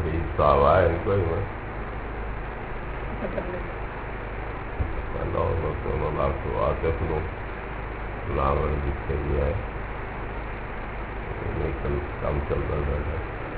صاحب آئے کوئی میں اللہ رسول اللہ کو آصف لوں نامن جتنے بھی آئے لیکن کام چل رہا ہے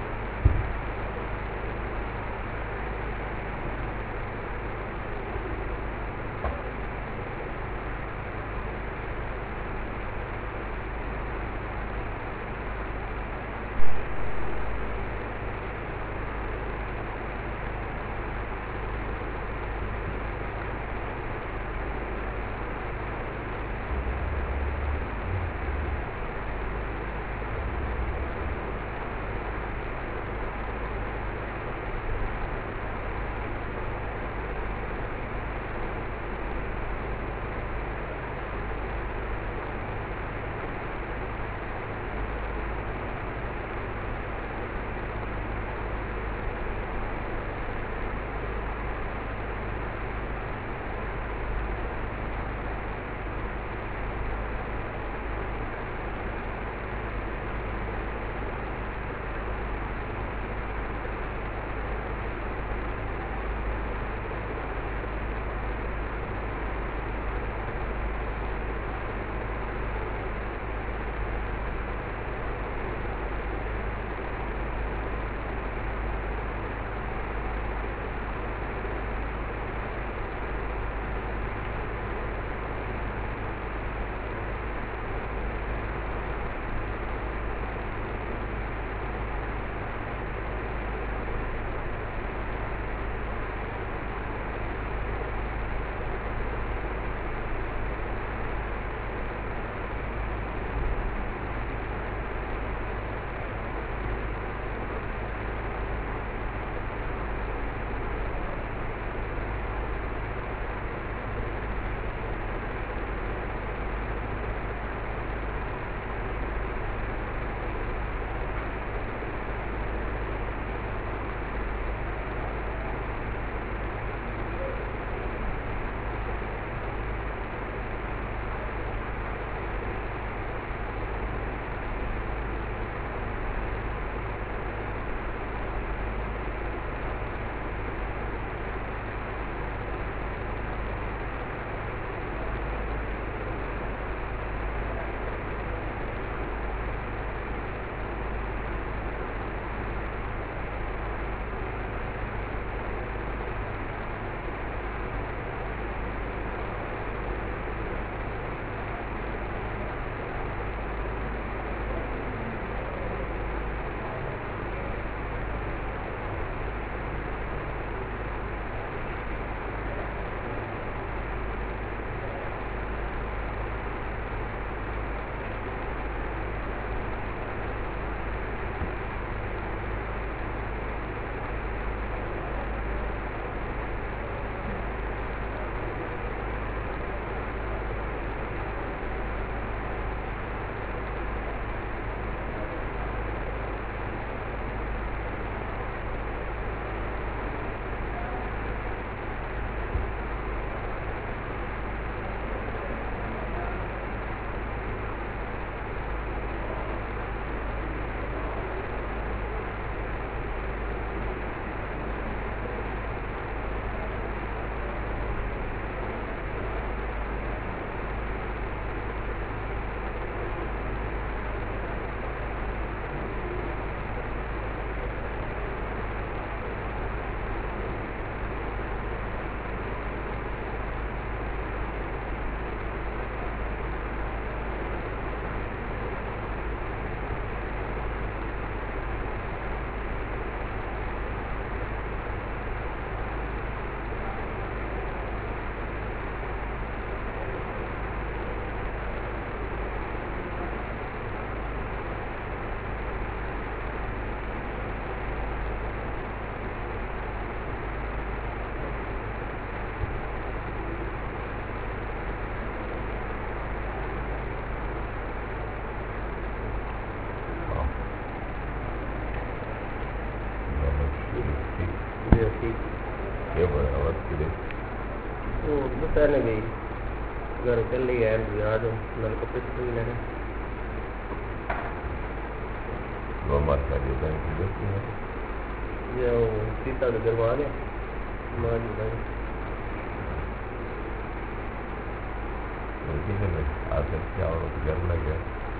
پہلے گئی گھر چل رہی ہے آج نل کپڑے تو ہی لینے وہ مت کریے بینک دیکھتی ہے یا سیتا کا دربار ہے مان بھائی کسی میں آخر کیا اور کرنا کیا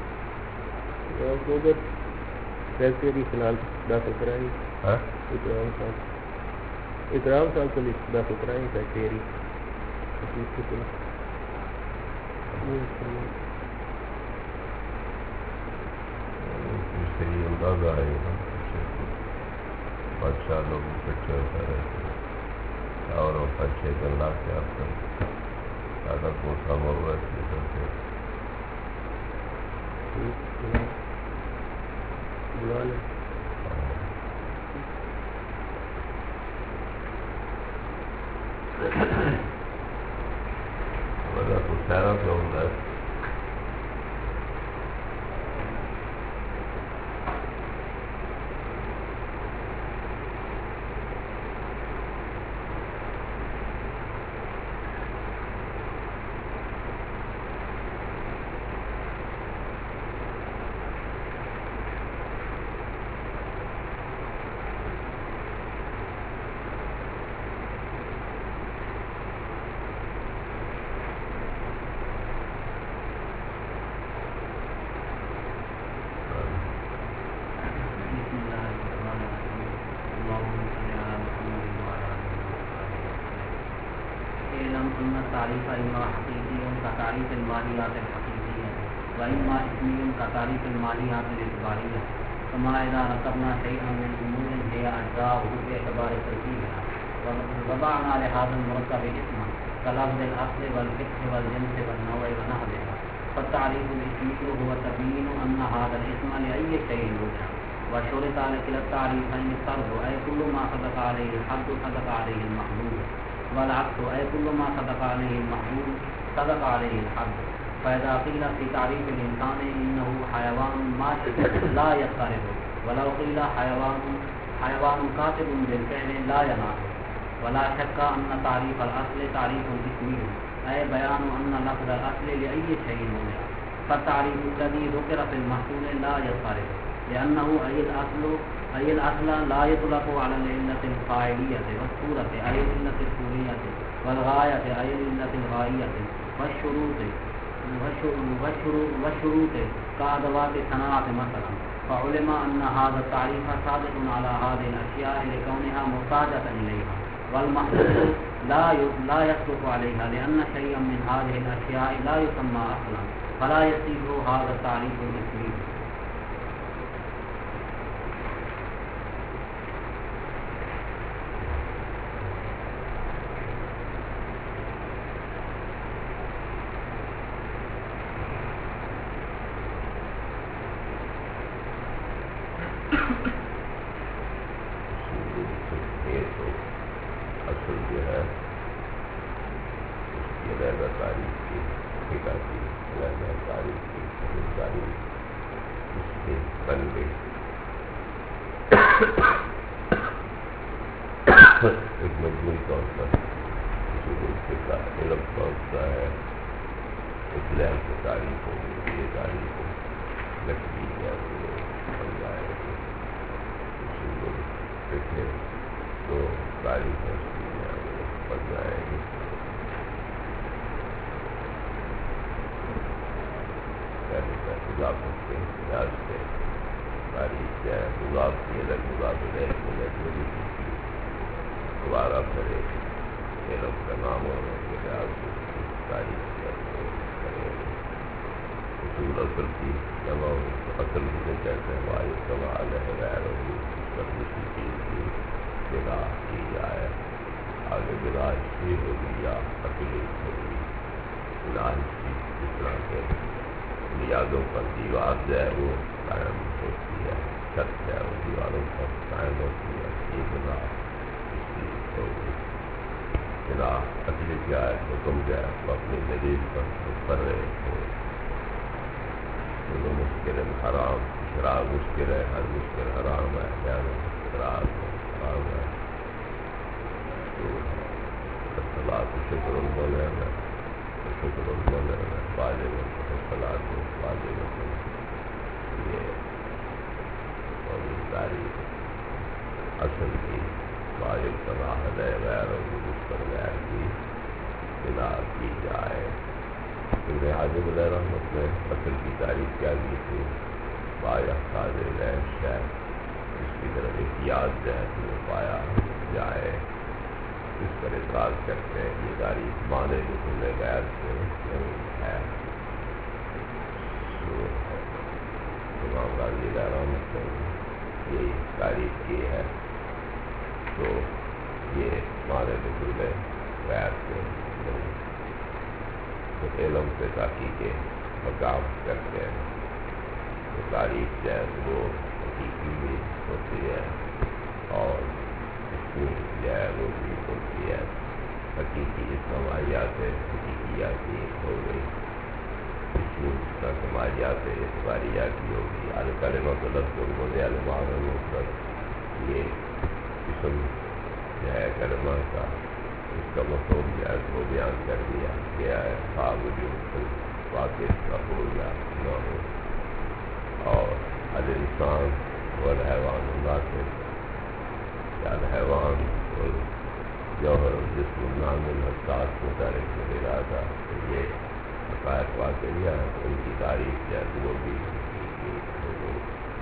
ادھر فیکٹری فی الحال داخل کرائیں ہاں اکرام صاحب کو داخل کرائیں فیکٹری صحیح اندازہ ہے بادشاہ لوگ اکٹھے ہوتا رہتے اور وہ 5-6 لاکھ کے آپ کا زیادہ کوٹا ہوا کرتے بلا لیں وجہ تو شہروں سے ہوتا ہے تعریف اما حقیقی کا تعریف المالیات الحقیقی ہے واما اسمی کا تعریف المالیات الاعتباری ہے کما اذا رکبنا شیئا من امور هي اجزاء باعتبار ترکیبها وضعنا لهذا المركب اسما كلفظ الاصل والفقه والجنس والنوع ونحوها فالتعريف الاسمي هو تبيين ان هذا الاسم لاي شيء وضع وشرط على كلا التعريفين الطرد اي كل ما صدق عليه الحد صدق عليه المحدود والعكس أي كل ما صدق عليه المحدود صدق عليه الحد فإذا قيل في تعريف الإنسان إنه حيوان ماشي لا يضطرب ولو قيل حيوان كاتب بالفعل لا يناقض ولا شك أن تعريف الأصل تعريف اسمي أي بيان أن لفظ الأصل لأي شيء وضع فالتعريف الذي ذكر في المحصول لا يضطرب لأنه أي الأصل لا يطلق على العلة الفاعلية والصورة أي العلة الصورية والغاية أي العلة الغائية والشروط كأدوات صناعة مثلا فعلم أن هذا التعريف صادق على هذه الأشياء لكونها محتاجة إليها والمحصول لا يصدق عليها لأن شيئا من هذه الأشياء لا يسمى أصلا فلا يصيب هذا التعريف الاسمي ایک مجموعی طور پر علم پہنچتا ہے اسلام کی تعریف ہوگی یہ تعریف ہو لکڑی ہے بن جائے اصول دیکھے تو تعریف بن جائے گی اضافت کے احتجاج سے تاریخ کیا ہے مضاف کی الگ مضاف مجموعی دوبارہ کرے علم کا نام ہونے کے لحاظ سے تاریخ کرے اصول اصل کی جمع اصل جسے کہتے ہیں واحد سوال ہے غیر ہوگی اس پر کسی چیز کی بنا کی جائے آگے بنا ہسٹری ہوگی یا اصلی ہوگی بنا ہسٹری جس طرح کے بنیادوں پر دیوار جو ہے وہ قائم ہوتی ہے چھت ہے وہ دیواروں پر قائم ہوتی ہے یہ بنا بنا اصلی کیا ہے حکم کیا ہے وہ اپنی دلیل پر رہے ہو دونوں مشکل حرام شراب مشکل ہے ہر مشکل حرام ہے شراب حرام ہے تو اصطلاح کو شکر المولین ہے شکر المولین ہے واجب اصطلاح کو واجب یہ اور تاریخ اصل کی واجب صلاح ہے غیر اس پر غیر کی بنا کی جائے. ابن حجر علیہ رحمۃ نے اصل کی تعریف کیا کی تھی؟ باحتاج غیر شے، اس کی طرف احتیاط جو ہے تو پایا جائے. اس پر اعتراض کرتے ہیں یہ تعریف معنی دخول غیر سے نہیں ہے. امام غازی علیہ رحمۃ نے یہ تعریف کی ہے تو یہ معنی دخول غیر سے نہیں. تو علم سے تحقیق مقام کرتے ہیں تو تعریف جو ہے وہ حقیقی بھی ہوتی ہے اور اس میں جو ہے وہ بھی ہوتی ہے. حقیقی اسماعیات حقیقیاتی ہو گئی، اس میں سماعیات اعتباریاتی ہوگی. الکلمہ تو لفظ المعنی المعنی المفرد، یہ اسم جو ہے کلمہ کا اس کا مفہوم جو ہے وہ بیان کر دیا گیا ہے، وجود واقع کا ہو یا نہ ہو. اور الانسان والحیوان الناطق، الحیوان والجوہر جسم النام الحساس متحرک سے ارادہ، یہ حقائق واقعیہ ہے. ان کی تعریف جو ہے وہ بھی ہو گئی.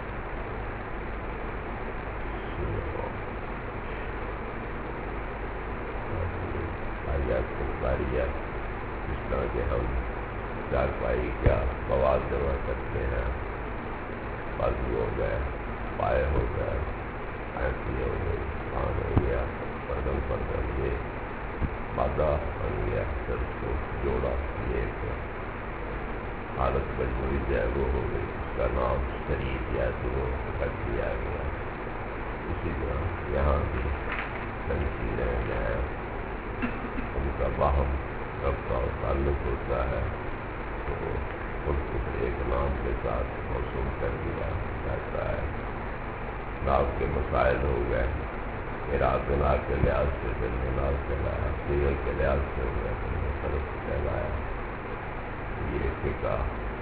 اس طرح کے ہم چارپائی کیا مواد جمع کرتے ہیں، بازو ہو گئے، پائے ہو گئے، ایسی ہو گئی، کان ہو گیا، پردم یہ مادہ بن گیا، سر کو جوڑا، یہ ایک حالت مجموعی جو ہے وہ ہو گئی. اس کا نام شریف یا تو وہ رکھ دیا گیا. اسی طرح یہاں بھی تنقیدیں جو ہیں ان کا باہم ربطہ اور تعلق ہوتا ہے تو خود کو ایک نام کے ساتھ موسوم کر دیا جاتا ہے. ناو کے مسائل ہو گئے، ارادنا کے لحاظ سے دل ناز کہلایا، سیل کے لحاظ سے ہو گیا دل میں فرق کہلایا. یہ فقہ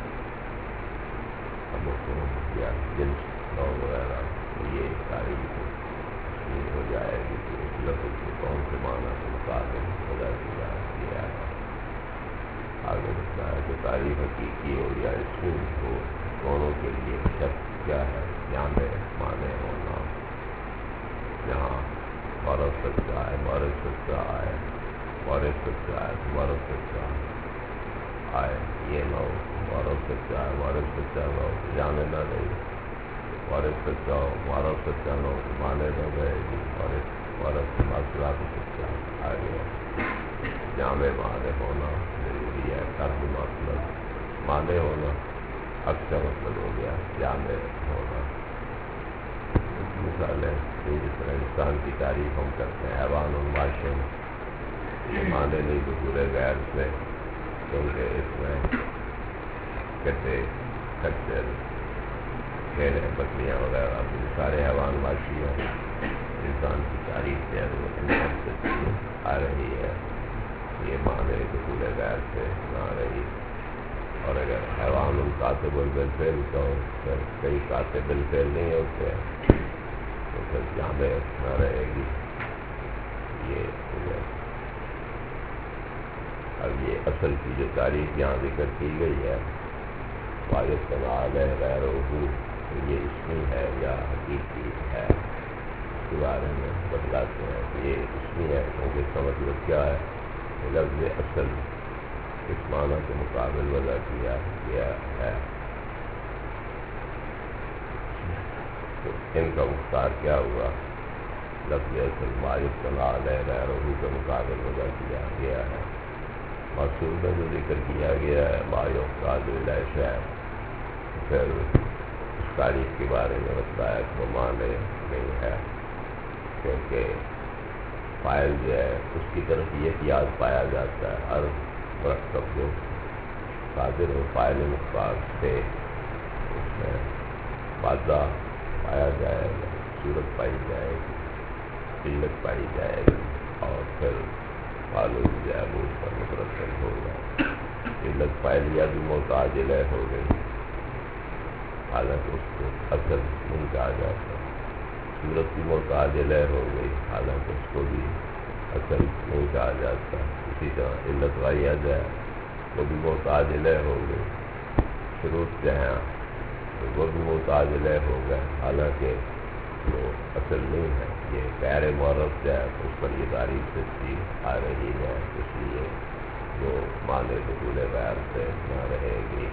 مفہوم یا جنس نو وغیرہ یہ تاریخ ہو جائے گی کہ اس لفظ کے کون سے معنی کے مطابق خدا کیا گیا ہے. آگے بتایا ہے کہ تعریف حقیقی ہو یا اسکول ہو دونوں کے لیے شرط کیا ہے؟ جامع معنی ہونا. جہاں مورد سچا ہے، مورد سچا آئے، مورد سچا ہے، مورد سچا آئے، یہ نہ ہو مورد سچا ہے، مورد سچا نہ ہو جامع نہ رہے. مورد سچا ہو مورد سچا نہ ہو معنی نہ رہے گی. مورد سے مسئلہ بھی سچا آ گیا. جامع معنی ہونا ضروری ہے. قرض مطلب معنی ہونا اکثر مطلب ہو گیا جامع ہونا. مثالیں جس طرح انسان کی تعریف ہم کرتے ہیں حیوان الماشن، یہ معنی نہیں تو پورے غیر سے، کیونکہ اس میں کٹے کچر بھیڑیں بکریاں وغیرہ سارے حیوان ماشی ہیں. انسان کی تعریف جو ہے وہ انسان سے آ رہی ہے، یہ معنی تو پورے غیر سے نہ رہی. اور اگر حیوان القاتب بالفعل تو پھر کئی قاتب بالفعل نہیں ہوتے تو پھر جامع نہ رہے گی. یہ اب یہ اصل کی جو تعریف یہاں ذکر کی گئی ہے واجب تنال ہے غیر وضو، یہ اسمی ہے یا حقیقی ہے، اس کے بارے میں بتلاتے ہیں کہ یہ اسمی ہے کیونکہ اس کا مطلب کیا ہے کہ لفظ اصل اس معنی کے مقابل وضع کیا گیا ہے. تو ان کا مختار کیا ہوا؟ لفظ اصل واجب تنال ہے غیر وضو کے مقابل وضع کیا گیا ہے. مقصود میں جو ذکر کیا گیا ہے باعث قادر شہر، پھر اس تاریخ کے بارے میں بتایا کہ وہ معنی نہیں ہے کیونکہ فائل جو ہے اس کی طرف یہ احتیاط پایا جاتا ہے. ہر مرکب جو قادر و فائل مختار سے اس میں واضح پایا جائے گا، صورت پائی جائے گی، علت پائی جائے گی اور پھر معلوم جو ہے وہ اس پر مترتب ہوگا. علت فعلیہ بھی محتاج الہ ہو گئی، حالانکہ اس کو اصل نہیں کہا جاتا. صورت کی محتاج لہ ہو گئی، حالانکہ اس کو بھی اصل نہیں کہا جاتا. اسی طرح علت وائی جائے وہ بھی محتاج لہ ہو گئی. شروط جو ہیں وہ بھی محتاج لہ ہو گئے، حالانکہ وہ اصل نہیں ہے. یہ غیر معرف جو ہے اس پر یہ تعریف سچی آ رہی ہے، اس لیے وہ معنی دخول غیر سے نہ رہے گی.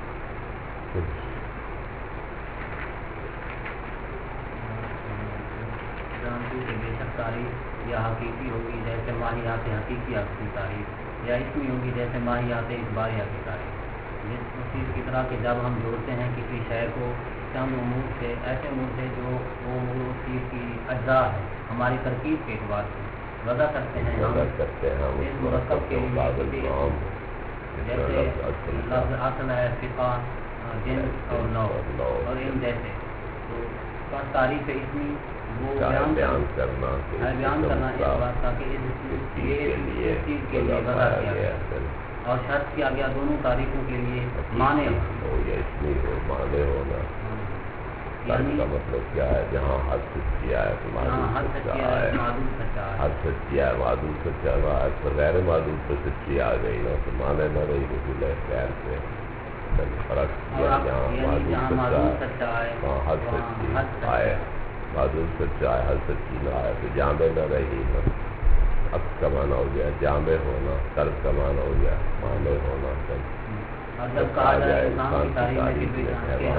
بے شک تعریف یا حقیقی ہوگی جیسے ماہیات حقیقی کی تعریف، یا اس میں ہوگی جیسے ماہیات اخباریہ کی تعریف. جس چیز کی طرح کہ جب ہم جوڑتے ہیں کسی شے کو چند امور سے، ایسے امور سے جو وہ چیز کی اجزاء ہے ہماری ترکیب کے اعتبار سے وضع کرتے ہیں ہم اس مرکب کے لیے. جیسے لفظ اصل ہے، فقہ، جنس اور نوع اور ان جیسے. تو تعریف اسمی وہ بیان کرنا اس بات کا کہ اس چیز کے لیے وضع کیا گیا اور شرط کیا گیا دونوں تعریفوں کے لیے معنی ہو یا اسمی ہو معنی ہونا. یعنی کا مطلب کیا ہے؟ جہاں حد سچی آئے تو معدود سچا ہے، حد سچی آئے معدود سچا نہ آئے تو غیر معدود پہ سچی آ گئی نا تو معنی نہ رہی رسول خیر سے. فرق کیا جہاں معدود سچا ہے وہاں حد سچی آئے، معدود سچا ہے حد سچی نہ آئے تو جامع نہ رہی. عکس کا معنی ہو گیا جامع ہونا، طرز کا معنی ہو گیا معنی ہونا. جب کہا جائے انسان کی تعریف میں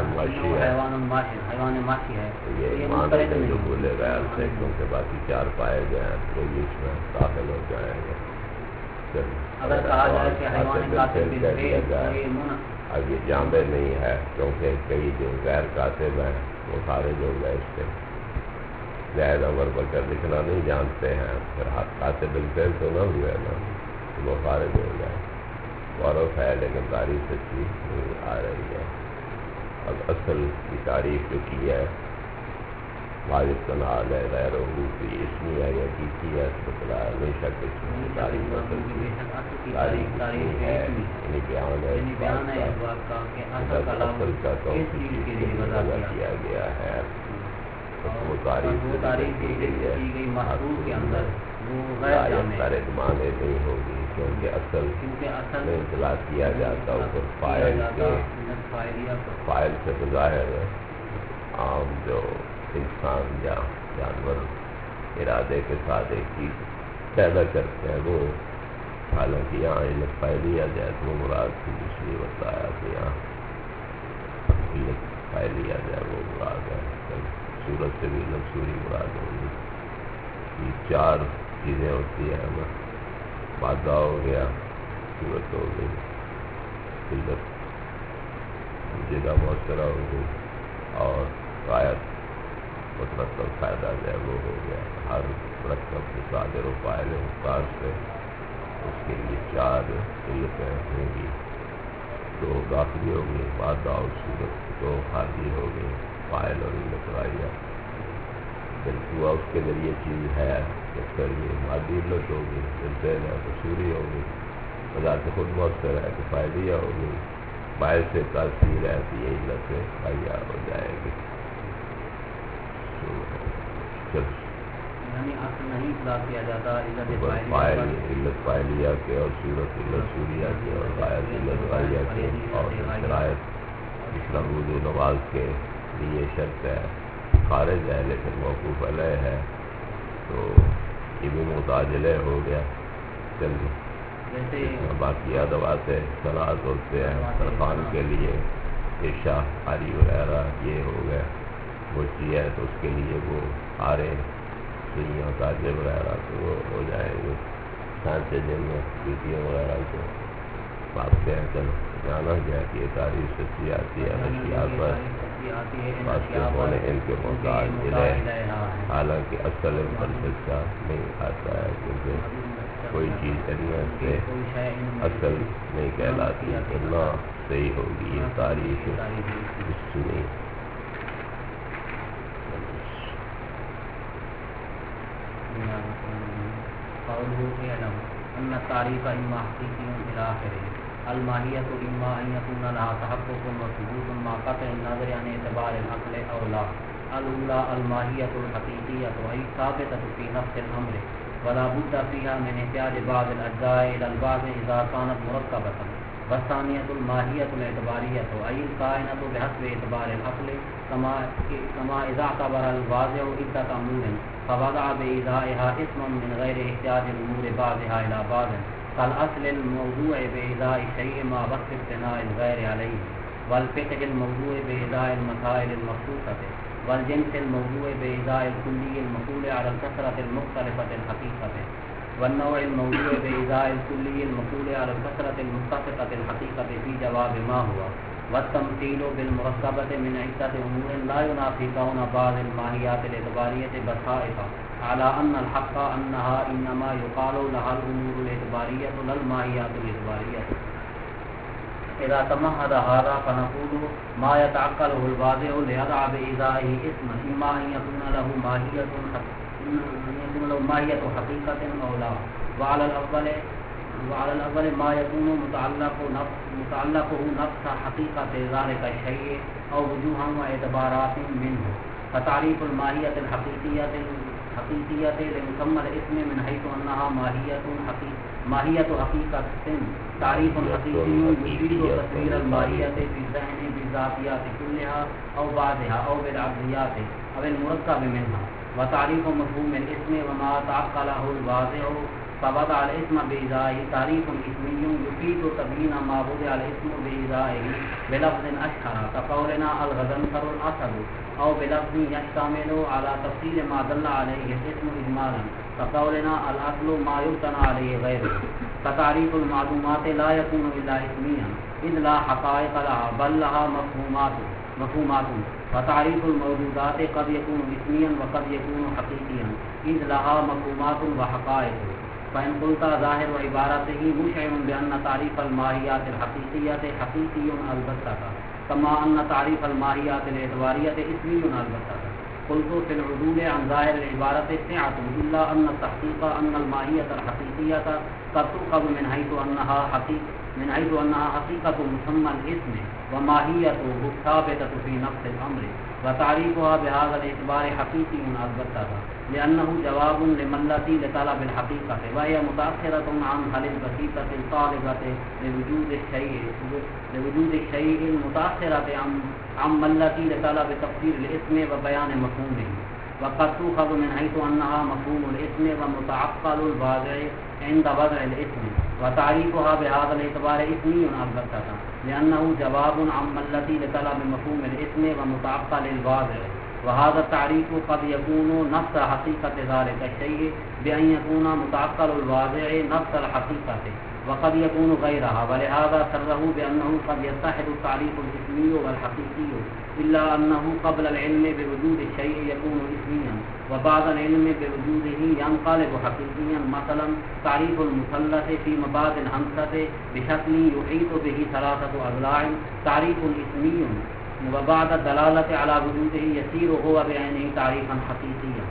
حیوان ماشی ہے، یہ معنی نہیں جو بولے غیر سے، کیونکہ باقی چار پائے گئے ہیں تو یہ اس میں داخل ہو جائیں گے. اگر کہا جائے کہ حیوان کاتب بالفعل، اب یہ جامع نہیں ہے کیونکہ کئی جو غیر کاتب ہیں وہ خارج ہو گئے اس سے. زید عمر بکر لکھنا نہیں جانتے ہیں، پھر کاتب بالفعل تو نہ ہوئے نا، وہ خارج ہو گئے. غورف ہے لیکن تعریف سچی نہیں آ رہی ہے. اب اصل کی تعریف جو کی ہے واجب تنال ہے، غیر حروفی اسمی ہے یا کیسی ہے بتلا ہے. بے شک اس میں تعریف اصل کی تعریف ہے، یعنی بیان ہے اصل کا تو چیز کے لیے وضع کیا گیا ہے. وہ تعریف کی گئی محدود کے اندر سارے معنی نہیں ہوگی کیونکہ اصل میں اطلاع کیا جاتا اوپر فائل کے فائل سے ظاہر ہے. عام جو انسان یا جانور ارادے کے ساتھ ایک چیز پیدا کرتے ہیں وہ، حالانکہ یہاں علت فائلی آ جائے تو وہ مراد تھی، اس لیے بتایا کہ یہاں علت فائلی آ جائے وہ مراد ہے. صورت سے بھی لفظوری مراد ہوگی. یہ چار چیزیں ہوتی ہیں نا، مادہ ہو گیا، صورت ہو گئی، علت جگہ مؤثرہ ہو گئی اور غایت مترتب فائدہ جو ہے وہ ہو گیا. ہر مرکب کے صادر و فاعل مختار سے اس کے لیے چار علتیں ہوں گی. دو داخلی ہو گئی مادہ اور صورت، دو خارجی ہو گئی فاعل اور علت غائیہ. بالکل اس کے ذریعے چیز ہے اس کا یہ مادی علت ہوگی، دل ہے تو سوری ہوگی، بذات خود مؤثر ہے تو فائدیہ ہوگی، باعث سے تاثیر ہے تو یہ علت غائیہ ہو جائے گی. یعنی اصل نہیں اطلاق کیا جاتا فائل علت فائلیہ کے اور صورت علت سوریہ کے اور غائب علت غائیہ کے اور شرائط جس وضو نماز کے لیے شرط ہے خارج ہے لیکن موقوف علیہ ہے تو یہ بھی محتاج علیہ ہو گیا. چلیے باقی ادوات صلاحت ہوتے ہیں سرخان کے لیے پیشہ آری وغیرہ یہ ہو گیا موچی ہے تو اس کے لیے وہ آ رہے سوئیاں تاجے وغیرہ تو وہ ہو جائیں گے. سانچے جن میں بیٹیاں وغیرہ کو بھاگتے ہیں چلو جانا گیا کہ یہ تاریخ سچی آتی ہے اشیاء پر بات کے ہونے ان کے محتاج ملے، حالانکہ اصل ان پر سچا نہیں آتا ہے کیونکہ کوئی چیز علم سے اصل نہیں کہلاتی تو نہ صحیح ہوگی یہ تاریخ اس میں. ان التعریف اما حقیقی الى آخره الماہیت اما ان یکون لها تحقق و ثبوت ما قطع النظر عن اعتبار العقل او لا. الأولى الماهية الحقيقية وهي ثابتة في نفس الأمر ولا بد فيها من احتياج بعض الأجزاء إلى البعض إذا كانت مركبة. والثانية الماهية الاعتبارية أي الكائنة بحسب اعتبار العقل كما إذا اعتبر الواضع عدة أمور فوضع بإزائها اسما من غير احتياج الأمور بعضها إلى بعض كالأصل الموضوع بإزاء الشيء مع وصف ابتناء الغير عليه والفقه الموضوع بإزاء المسائل المخصوصة والجنس الموضوع بإزاء الكلي المقول على الكثرة المختلفة الحقيقة والنوع الموضوع بإزاء الكلي المقول على الكثرة المتفقة الحقيقة في جواب ما هو. والتمثيل بالمركبة من عدة أمور لا ينافي كون بعض الماهيات الاعتبارية بسائط على أن الحق أنها إنما يقال لها الأمور الاعتبارية لا الماهيات الاعتبارية. إذا تمهد هذا فنقول ما يتعقله الواضع ليضع بإزائه اسما إما أن يكون له ماهية حقيقة أو لا. وعلى الأول ما يكون متعلقه نفس حقيقة ذلك الشيء أو وجوها واعتبارات منه. فتعريف الماهية الحقيقية لمسمى الاسم من حيث أنها ماهية حقيقة تعريف حقيقي يفيد تصوير الماهية في الذهن بالذاتيات كلها أو بعضها أو بالعقليات أو المركب منها. وتعريف مفهوم الاسم وما تعقله الواضع فوضع الاسم بإزائه تعريف اسمي يفيد تبيين ما وضع الاسم بإزائه بلفظ أشهر كقولنا الغضنفر الأسد أو بلفظ يشتمل على تفصيل ما دل عليه الاسم إجمالا كقولنا الأصل ما يبتنى عليه غيره. فتعريف المعلومات لا يكون إلا اسميا إذ لا حقائق لها بل لها مفهومات. وتعريف الموجودات قد يكون اسميا وقد يكون حقيقيا إذ لها مفهومات وحقائق. فإن قلت ظاهر عبارته مشعر بأن تعريف الماهيات الحقيقية حقيقي البتة كما أن تعريف الماهيات الاعتبارية اسمي البتة. قلت في العدول عن ظاهر العبارة سعة إلا أن التحقيق أن الماهية الحقيقية قد تؤخذ من حيث أنها حقيقة مسمى الاسم وماهيته ثابتة في نفس الأمر. وتعريفها بهذا الاعتبار حقيقي البتة لأنه جواب لملتي لطلب الحقيقة وهي متأخرة عن حل البسيطة الطالبة لوجود الشيء المتأخرة عن ملتي لطلب تفسير الاسم وبيان مفهومه. وقد تؤخذ من حيث أنها مفهوم الاسم ومتعقل الواضع عند وضع الاسم. وتعريفها بهذا الاعتبار اسمي البتة لأنه جواب عن ملتي لطلب مفهوم الاسم ومتعقل الواضع. وهذا التعريف قد يكون نفس حقيقة ذلك الشيء بأن يكون متعقل الواضع نفس الحقيقة وقد يكون غيرها. ولهذا سره بأنه قد يتحد التعريف الاسمي والحقيقي إلا أنه قبل العلم بوجود الشيء يكون اسميا وبعد العلم بوجوده ينقلب حقيقيا. مثلا تعريف المثلث في مبادئ الهندسة بشكل يحيط به ثلاثة أضلاع تعريف اسمي وبعد الدلالة على وجوده يصير هو بعينه تعريفا حقيقيا.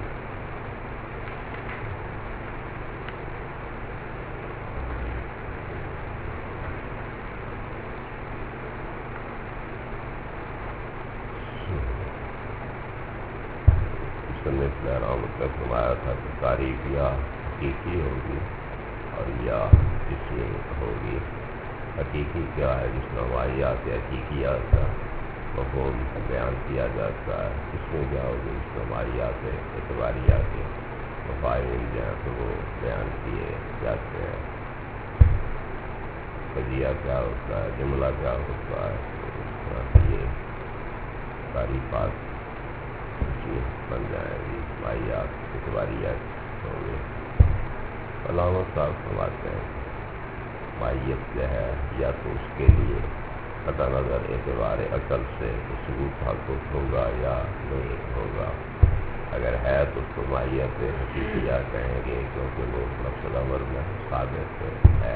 فرمایا تھا کہ تعریف یا حقیقی ہوگی اور یا اسمی ہوگی. حقیقی کیا ہے جس میں واحیات یا حقیقیات کا مفہوم بیان کیا جاتا ہے. اسمی کیا ہوگی جس میں واحیات اعتباریات مفاہیم جو ہیں تو وہ بیان کیے جاتے ہیں. قضیہ کیا ہوتا ہے, جملہ کیا ہوتا ہے, یہ تعریفات بن جائیں گی. واحیات اعتباریات ہوں گے. علامہ صاحب فرماتے ہیں ماہیت جو ہے یا تو اس کے لیے قطع نظر اعتبار عقل سے ثبوت حاصل ہوگا یا نہیں ہوگا. اگر ہے تو اس کو ماہیت حقیقیہ کہیں گے کیونکہ وہ لفظ الامر میں ثابت ہے.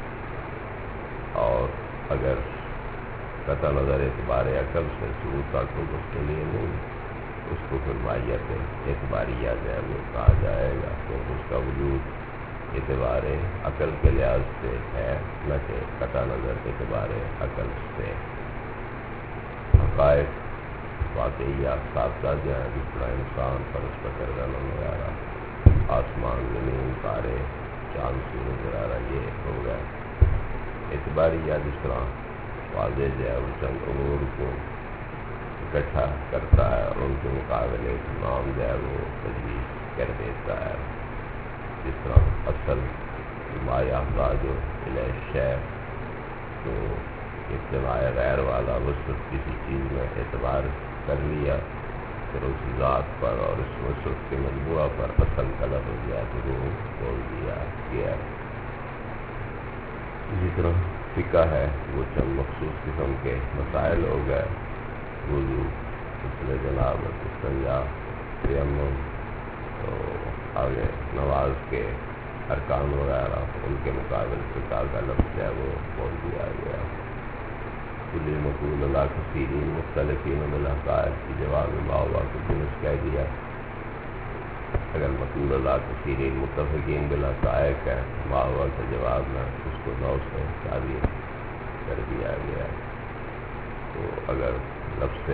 اور اگر قطع نظر اعتبار عقل سے ثبوت حاصل اس کے لیے نہیں, اس کو پھر ماہیت اعتباریہ جو ہے وہ کہا جائے گا کیونکہ اس کا وجود اعتبار عقل کے لحاظ سے ہے نہ کہ قطع نظر اعتبار عقل سے. حقائق واقعیات ساتھ ساتھ جو ہیں جس طرح انسان فرش پر گردن وغیرہ، آسمان زمین تارے چاند سورج وغیرہ یہ ہو گئے اعتباریہ جس طرح واضح جو ہے وہ چند امور کو اکٹھا کرتا ہے اور ان کے مقابلے ایک نام جو ہے وہ تجویز کر دیتا ہے. جس طرح اصل ما یحتاج جو الیہ تو اطلاع غیر والا وصف کسی چیز میں اعتبار کر لیا، پھر اس ذات پر اور اس وصف کے مجموعہ پر اصل کا لفظ یا تو وہ بول دیا گیا. اسی طرح فقہ ہے وہ چند مخصوص قسم کے مسائل ہو گئے، وضو، غسل جنابت، استنجا، تیمم، تو آگے نماز کے ارکان وغیرہ ان کے مقابل فقہ کا لفظ ہے وہ بول دیا گیا. کلی مقول اللہ کثیرین مختلفین بالحقائق کی جواب میں ماہوا کو جنس کہہ دیا. اگر مقول اللہ کثیرین متفقین بالحقائق ہے ماہوا کے جواب میں اس کو نو سے تعبیر کر دیا گیا. تو اگر لفظ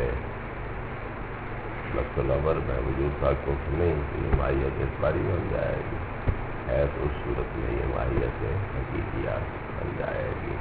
الامر میں وجود کا کفر نہیں تو یہ ماہیت اعتباری بن جائے گی، ہے تو اس صورت میں یہ ماہیت حقیقیات بن جائے گی.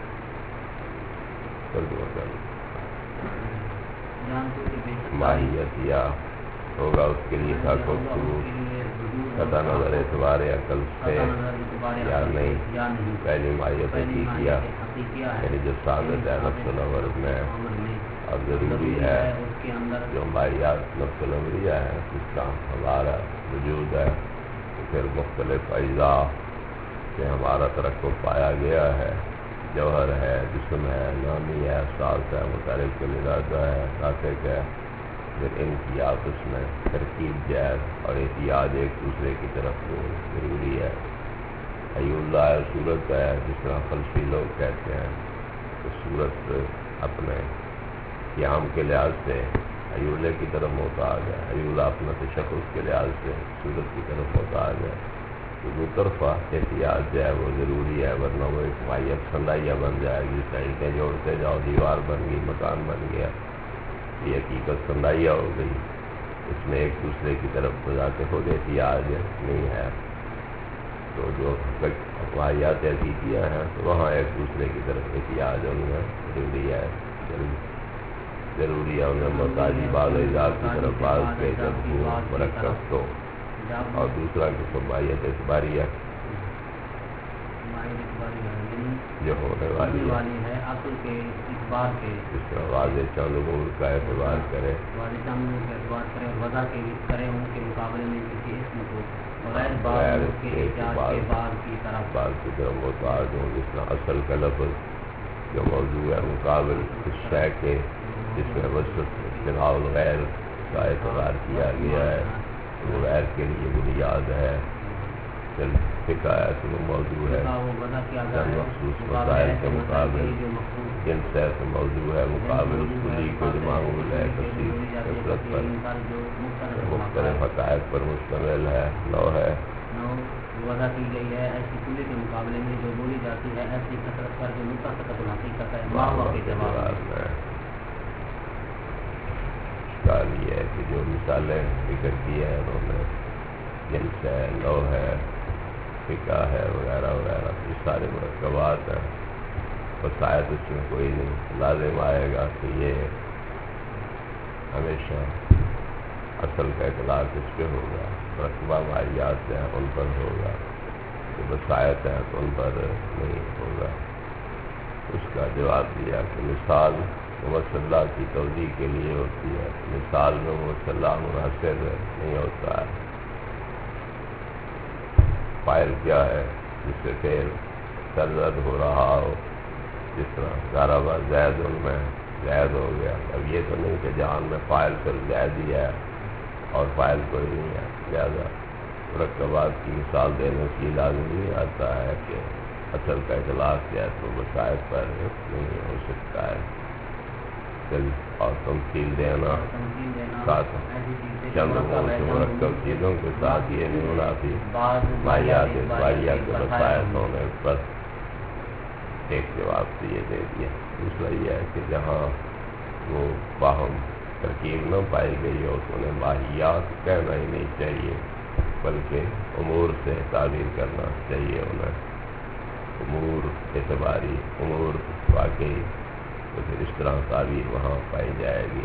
ماہیت یا ہوگا اس کے لیے تھا قطع نظر اعتبار عقل سے یا نہیں. پہلی ماہیت حقیقیہ یعنی جو ثابت ہے نفس الامر میں اب ضروری ہے جو ماہیات نفس الامریہ ہے جس کا ہمارا وجود ہے تو پھر مختلف اجزاء سے ہمارا ترقب پایا گیا ہے. جوہر ہے، جسم ہے، نامی ہے، ساز ہے، متحرک ارادہ ہے، ناطق ہے، پھر ان کی آپس میں ترکیب جائز اور احتیاج ایک دوسرے کی طرف وہ ضروری ہے. حی اللہ ہے، صورت ہے، جس طرح فلسفی لوگ کہتے ہیں کہ صورت اپنے قیام کے لحاظ سے حی اللہ کی طرف محتاج ہے، حی اللہ اپنا تشخص کے لحاظ سے صورت کی طرف محتاج ہے. تو دو طرفہ احتیاط جو ہے وہ ضروری ہے، ورنہ وہ ایک ماہیت سندائیہ بن جائے گی. جس طرح اینٹیں جوڑتے جاؤ دیوار بن گئی، مکان بن گیا، یہ حقیقت سندائیہ ہو گئی. اس میں ایک دوسرے کی طرف بذات خود احتیاط نہیں ہے. تو جو ماہیات حقیقیہ ہیں تو وہاں ایک دوسرے کی طرف احتیاط ان میں ضروری ہے، انہیں محتاجی بعض اجزاء کی طرف بعض کے جب وہ مرکب تو اور دوسرا قسم ماہیت اعتباریہ جو ہونے والی ہے عقل کے اعتبار کے جس طرح واضح چند امور کا اعتبار کرے، واضح چند امور کا اعتبار کرے اور وضع کے کرے ان کے مقابلے میں کسی اسم کو بغیر کے احتیاط کے بعد کی طرف محتاج ہوں. جس طرح اصل کا لفظ جو موضوع ہے مقابل اس شے کے جس میں وصف اجتناء الغیر کا اعتبار کیا گیا ہے وہ غیر کے لیے بنیاد ہے. پھر فقہ ہے تو وہ موضوع ہے چند مخصوص مسائل کے مقابل جن سے موضوع ہے مقابل اس کلی کو جو معمول ہے کثیر کثرت پر مختلف حقائق پر مشتمل ہے. نو ہے وضع کی گئی ہے ایسی کلی کے مقابلے میں جو بولی جاتی ہے ایسی کثرت پر جو متفقۃ الحقیقت ہے. ماہوا کے جواب میں اشکال یہ ہے کہ جو مثالیں ذکر کی ہیں انہوں نے جنس ہے، نو ہے، فقہ ہے وغیرہ وغیرہ یہ سارے مرکبات ہیں. وسائط اس میں کوئی نہیں لازم آئے گا کہ یہ ہمیشہ اصل کا اطلاق اس پہ ہوگا. مرکبہ ماہیات ہیں ان پر ہوگا، جو وسائط ہیں تو ان پر نہیں ہوگا. اس کا جواب دیا کہ مثال مصلح کی توضیح کے لیے ہوتی ہے. مثال میں مصلح منحصر نہیں ہوتا ہے. فاعل کیا ہے جس سے فعل سرزد ہو رہا ہو، جس طرح ضرب زید ان میں زید ہو گیا. اب یہ تو نہیں کہ جہان میں فاعل صرف زید ہی ہے اور فاعل کوئی نہیں ہے، لہٰذا مرکبات کی مثال دینے کی لازم نہیں آتا ہے کہ اصل کا اطلاق کیا تو وسائط پر نہیں ہو سکتا ہے. اور تمثیل دینا ساتھ چند مرکب چیزوں کے ساتھ یہ نہیں ہونا تھی ماہیات اعتباریہ کے وسائط ہونے پر. ایک جواب تو یہ دے دیا. دوسرا یہ ہے کہ جہاں وہ باہم ترکیب نہ پائی گئی اور انہیں ماہیات کہنا ہی نہیں چاہیے، بلکہ امور سے تعبیر کرنا چاہیے انہیں، امور اعتباری، امور واقعی، تو پھر اس طرح تعبیر وہاں پائی جائے گی۔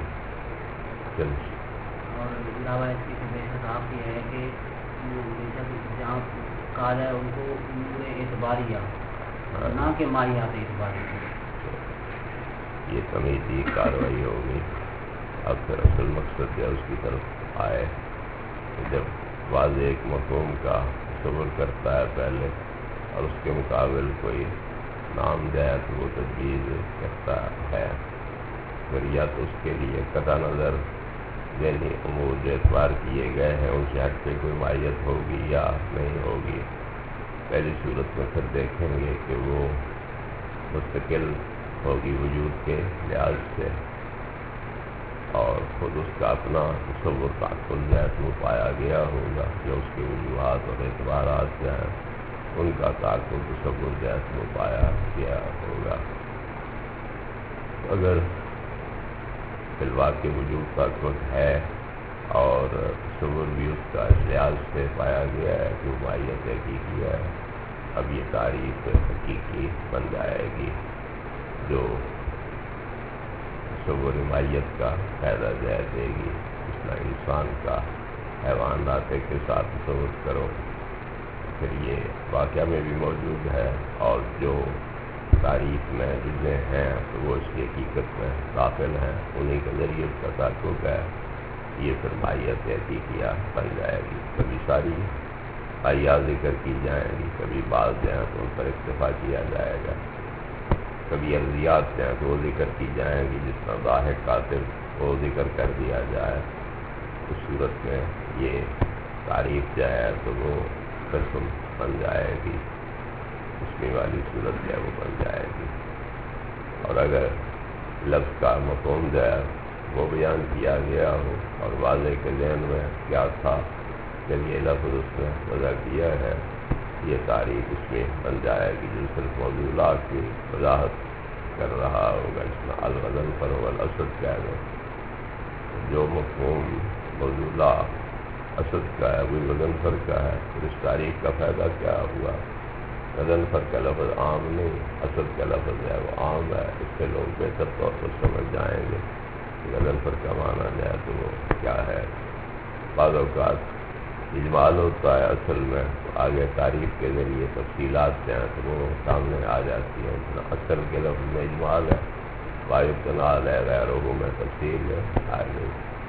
اور علاوہ اس کی بے شک آپ یہ ہے کہ بے شک جہاں کہا جائے ان کو امور اعتباریہ نہ کہ ماہیات اعتباریہ، یہ تمیزی کارروائی ہوگی۔ اب پھر اصل مقصد کیا اس کی طرف آئے، جب واضح ایک مفہوم کا تصور کرتا ہے پہلے اور اس کے مقابل کوئی نام دے تو وہ تجویز کرتا ہے، پھر یا تو اس کے لیے قطع نظر یعنی امور جو اعتبار کیے گئے ہیں ان سے ہٹ کے کوئی ماہیت ہوگی یا نہیں ہوگی۔ پہلی صورت میں پھر دیکھیں گے کہ وہ مستقل ہوگی وجود کے لحاظ سے، اور خود اس کا اپنا تصور تعقل ذات میں پایا گیا ہوگا، جو اس کے وجوہات اور اعتبارات ہیں ان کا تعقل تصور ذات میں پایا گیا ہوگا۔ اگر فی الواقع وجود تعقل ہے اور تصور بھی اس کا اس لحاظ سے پایا گیا ہے کہ وہ ماہیت حقیقی ہے، اب یہ تعریف حقیقی بن جائے گی جو تصور ماہیت کا فائدہ دے گی۔ اس طرح انسان کا حیوان ناطق کے ساتھ تصور کرو، پھر یہ واقعہ میں بھی موجود ہے، اور جو تعریف میں جتنے ہیں تو وہ اس کی حقیقت میں داخل ہیں، انہی کے ذریعے اس کا تعلق ہے، یہ پھر ماہیت حقیقیہ بن جائے گی۔ کبھی ساری آیات ذکر کی جائیں گی، کبھی بعض جائیں تو ان پر اکتفا کیا جائے گا، کبھی ارضیات جائیں تو وہ ذکر کی جائیں گی، جس طرح ضاحک قاتل وہ ذکر کر دیا جائے۔ اس صورت میں یہ تعریف جائے تو وہ قسم بن جائے گی، اسمی والی صورت ہے وہ بن جائے گی۔ اور اگر لفظ کا مفہوم جو ہے وہ بیان کیا گیا ہو اور واضح کے ذہن میں کیا تھا جب یہ لفظ اس نے وضع کیا ہے، یہ تعریف اس میں بن جائے گی جو صرف موضوعات کی وضاحت کر رہا ہوگا، اس میں الغزل پر والاسد کہہ دو، جو مفہوم موضوع اسد کا ہے وہی وزن فر کا ہے، پھر اس تعریف کا فائدہ کیا ہوا؟ وزن فر کا لفظ عام نہیں، اسد کا لفظ ہے وہ عام ہے، اس سے لوگ بہتر طور پر سمجھ جائیں گے وزن فر کا معنی جائے تو وہ کیا ہے۔ بعض اوقات اجمال ہوتا ہے اصل میں، تو آگے تعریف کے ذریعے تفصیلات جو ہیں تو وہ سامنے آ جاتی ہیں، اصل کے لفظ میں اجمال ہے، واجب تنال ہے، غیروں میں تفصیل ہے آگے۔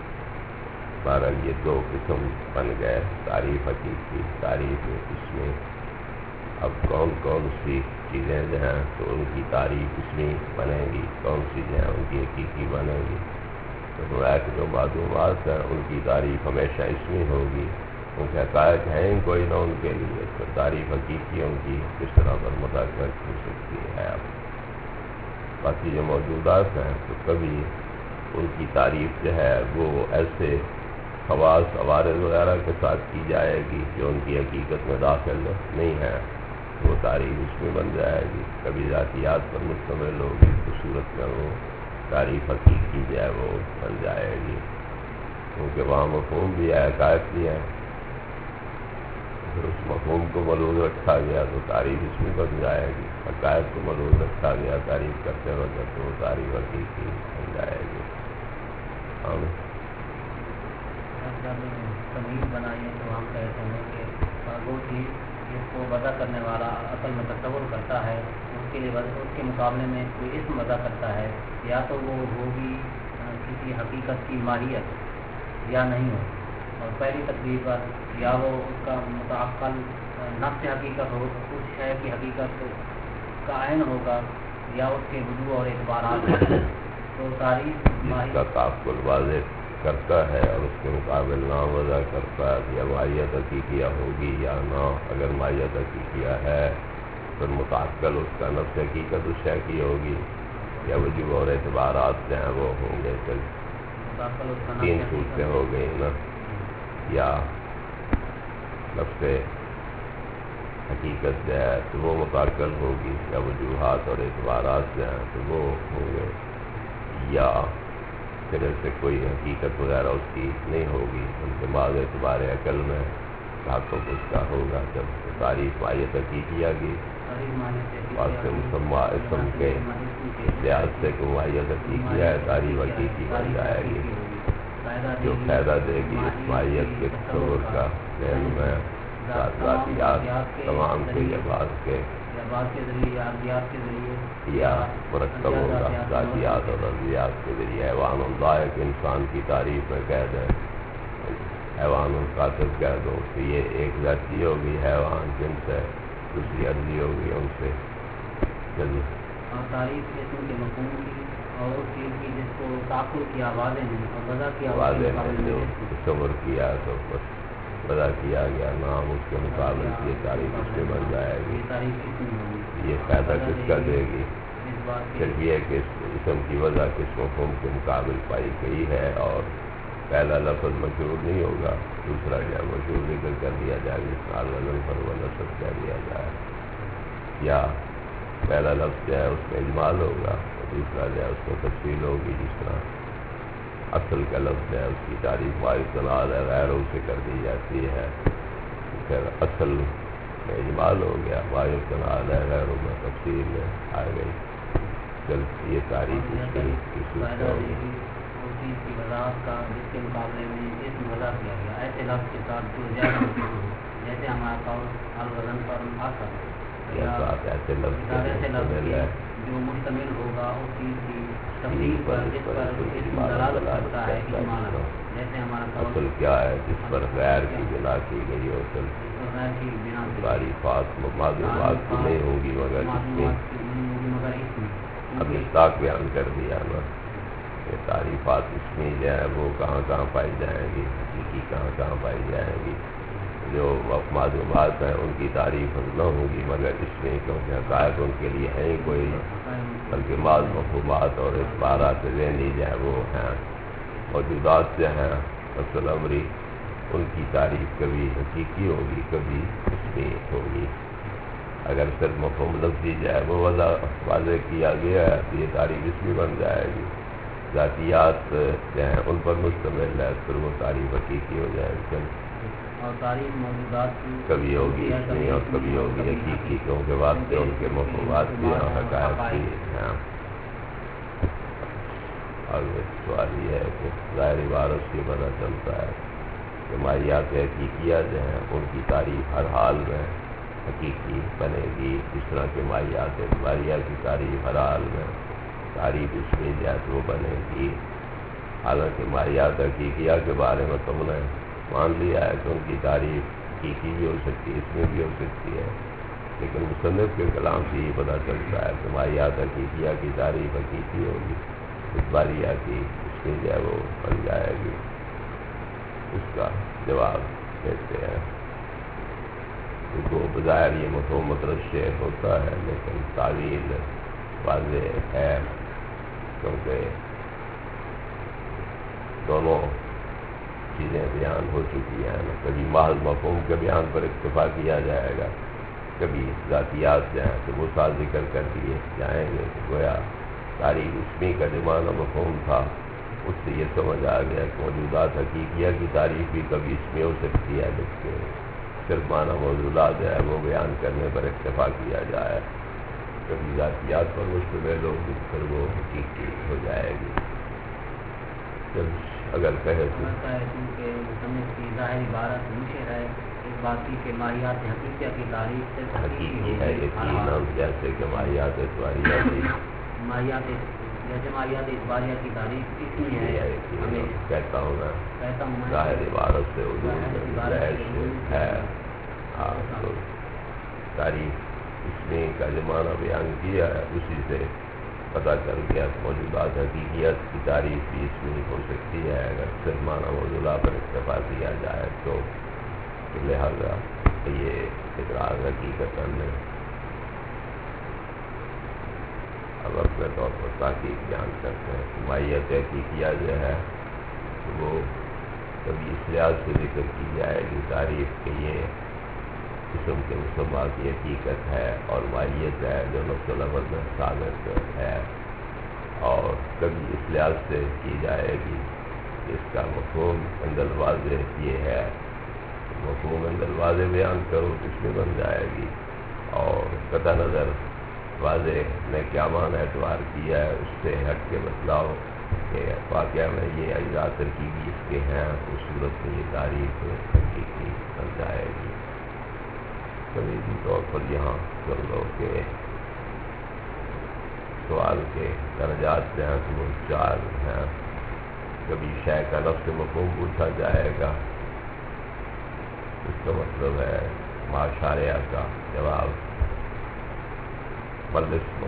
بہرحال یہ دو قسم بن گئے، تعریف حقیقی، تعریف اسمی۔ اب کون کون سی چیزیں جو ہیں تو ان کی تعریف اسمی بنے گی، کون سی جو ہیں ان کی حقیقی بنے گی؟ تو گویا کہ جو معلومات ہیں ان کی تعریف ہمیشہ اسمی ہوگی، کیونکہ حقائق ہیں ہی کوئی نہ ان کے لیے، تو تعریف حقیقی ان کی کس طرح پر مطابقت ہو سکتی ہے۔ اب باقی جو موجودات ہیں تو کبھی ان کی تعریف جو ہے وہ ایسے خواص عوارض وغیرہ کے ساتھ کی جائے گی جو ان کی حقیقت میں داخل نہیں ہے، وہ تعریف اس میں بن جائے گی۔ کبھی ذاتیات پر مشتمل ہوگی تو صورت میں وہ تعریف حقیقی جو ہے وہ بن جائے گی، کیونکہ وہاں مفہوم بھی ہے، حقائق بھی ہے، پھر اس مفہوم کو ملحوظ رکھا گیا تو تعریف اس میں بن جائے گی، حقائق کو ملحوظ رکھا گیا تعریف کرتے وقت تو وہ تعریف حقیقی بن جائے گی۔ جب تمیز بنائیے تو ہم کہتے ہیں کہ وہ چیز جس کو وضع کرنے والا اصل میں تصور کرتا ہے اس کے لیے اس کے مقابلے میں کوئی اسم وضع کرتا ہے، یا تو وہ ہوگی کسی حقیقت کی ماہیت یا نہیں ہو، اور پہلی تقریر پر یا وہ اس کا متعقل نفس حقیقت ہو، کچھ ہے کہ حقیقت کا عین ہوگا، یا اس کے وجوہ اور اعتبارات تو تعریف جس کا تعقل واضح کرتا ہے اور اس کے مقابل نام وضع کرتا ہے یا ماہیت حقیقیہ ہوگی یا نہ، اگر ماہیت حقیقیہ ہے پھر متعقل اس کا نفس حقیقت اس شے کی ہوگی یا وجوہ اور اعتبارات جو ہیں وہ ہوں گے، پھر تین صورتیں ہو گئی نا، یا نفس حقیقت جو ہے تو وہ متعقل ہوگی، یا وجوہات اور اعتبارات جو ہیں تو وہ ہوں گے، یا سرے سے کوئی حقیقت وغیرہ اس کی نہیں ہوگی، ان کے بعد اعتبار عقل میں تحقق اس کا ہوگا جب تعریف ماہیت حقیقیہ کی واسطے مسمہ اسم کے لحاظ سے کہ ماہیت حقیقیہ ہے، تعریف حقیقی بن جائے گی جو فائدہ دے گی اس ماہیت کے تصور کا ذہن میں ذاتیات تمام کے یا مرکب ہوگا ذاتیات اور ارضیات کے ذریعے حیوان اللہ کے انسان کی تعریف میں کہہ دیں حیوان القاتل کہہ دو کہ یہ ایک ذاتی ہوگی حیوان جن سے دوسری ارضی ہوگی ان سے تعریف اسم کے مفہوم کی اور اس چیز کی جس کو تعقل کی آوازیں ہیں اور وضع کی آوازیں جو تصور کیا تو بس وضع کیا گیا نام اس کے مقابل کی تعریف اس میں بن جائے گی، یہ فائدہ کس کا دے گی؟ صرف یہ کہ اسم کی وضع کس مفہوم کے مقابل پائی گئی ہے اور پہلا لفظ مشہور نہیں ہوگا، دوسرا جو مشہور ذکر کر دیا جائے جس نال وزن پر نصب کر دیا جائے، یا پہلا لفظ جو ہے اس میں اجمال ہوگا اور دوسرا جو ہے اس میں تفصیل ہوگی، جس طرح اصل کا لفظ ہے اس کی تعریف واحد تناد ہے غیروں سے کر دی جاتی ہے، پھر اصل میں اجمال ہو گیا واحد تناد ہے غیروں میں تفصیل میں آ گئی، جب یہ تعریف اس کی صورت ہوگی چیز کی وضاحت کا جس کے مقابلے میں اسم وضع کیا گیا ایسے لفظ کے ساتھ جو زیادہ جیسے ہمارا قول الوزن پر آخر ایسے لفظ جو مشتمل ہوگا اس چیز کی تفصیل پر جس پر اسم دلالت کرتا ہے اجمالا، جیسے ہمارا اصل کیا ہے جس پر غیر کی بنا کی گئی اصل تعریفات معلومات کی نہیں ہوگی مگر اس میں اب مصداق بیان کر دیا نا کہ تعریفات اس میں جو ہے وہ کہاں کہاں پائی جائیں گی، حقیقی کہاں کہاں پائی جائیں گی، جو معلومات ہیں ان کی تعریف نہ ہوگی مگر اس میں کیونکہ حقائق ان کے لیے ہیں کوئی بلکہ بعض مفہومات اور اخبارات ذہنی جو ہے وہ ہیں موجودات جو ہیں اصل امری ان کی تعریف کبھی حقیقی ہوگی کبھی اس میں ہوگی، اگر صرف مفہوم لفظی جو ہے وہ واضح کیا گیا ہے تو یہ تعریف اس میں بن جائے گی، ذاتیات جو ہیں ان پر مشتمل ہے پھر وہ تعریف حقیقی ہو جائے گی اور تعریف موجودات کبھی ہوگی اس میں اور کبھی ہوگی حقیقی کیونکہ واسطے ان کے مفہومات بھی ہیں حقائق بھی ہیں۔ اور سوال یہ ہے کہ ظاہر عبارت سے پتہ چلتا ہے کہ ماہیات حقیقیہ جو ہیں ان کی تعریف ہر حال میں حقیقی بنے گی، اس طرح کے ماہیات اعتباریہ کی تعریف ہر حال میں تعریف اس میں جات وہ بنے گی، حالانکہ ماہیات حقیقیہ کے بارے میں تم نے مان لیا ہے کہ ان کی تعریف حقیقی بھی ہو سکتی ہے اس میں بھی ہو سکتی ہے، لیکن مصنف کے کلام سے یہ پتہ چلتا ہے کہ ماہیات حقیقیہ کی تعریف حقیقی ہوگی، اعتباریہ کی اس میں جو ہے وہ بن جائے گی۔ اس کا جواب دیتے ہیں تو بظاہر یہ مفہوم مترشح ہوتا ہے لیکن تعویل واضح ہے کیونکہ دونوں چیزیں بیان ہو چکی ہیں، کبھی محض مفہوم کے بیان پر اکتفا کیا جائے گا، کبھی ذاتیات جو ہیں تو وہ ساتھ ذکر کر دیے جائیں گے کہ گویا تعریف اسمی کا جو معنی مفہوم تھا اس سے یہ سمجھ آ گیا کہ موجودات حقیقیہ کی تعریف بھی کبھی اس میں ہو سکتی ہے لیکن صرف معنی موجودات جو ہے وہ بیان کرنے پر اکتفا کیا جائے، کبھی ذاتیات پر مشتمل ہوگی پھر وہ حقیقی ہو جائے گی۔ اگر کہے تو مصنف کی ظاہر عبارت مشیر ہے اس بات کی کہ ماہیات حقیقیہ کی تعریف سے حقیقی ہے یقیناً جیسے کہ ماہیات اعتباریہ کی ماہیات جیسے ماہیات اعتباریہ کی تعریف اس میں ہے کہتا ہوں میں ظاہر عبارت سے وجود ہے تو تعریف اس میں کا جو معنی بیان کیا ہے اسی سے پتہ چل گیا موجودات حقیقیت کی تعریف بھی اس میں ہو سکتی ہے اگر صرف معنی موجودہ پر اکتفا کیا جائے تو لہذا یہ اقرار حقیقت نہیں۔ اب اپنے طور پر تحقیق بیان کرتے ہیں کہ ماہیت حقیقیہ جو ہے وہ کبھی اس لحاظ سے ذکر کی جائے گی تعریف کہ یہ قسم کے مسمہ کی حقیقت ہے اور ماہیت ہے جو نفس و لفظ میں ثابت ہے، اور کبھی اس لحاظ سے کی جائے گی کہ اس کا مفہوم عند الواضح یہ ہے، مفہوم عند الواضح بیان کرو تو اس میں بن جائے گی، اور قطع نظر واضح نے کیا معنی اعتبار کیا ہے اس سے ہٹ کے بتلاؤ کہ واقعہ میں یہ اجزاء ترکیبی اس کے ہیں، اس صورت میں یہ تعریف حقیقی بن جائے گی۔ کلیدی طور پر یہاں کر لو کہ سوال کے درجات جو ہیں تو وہ 4 ہیں۔ کبھی شے کا لفظ مفہوم پوچھا جائے گا، اس کا مطلب ہے ماشاریہ کا جواب ملسم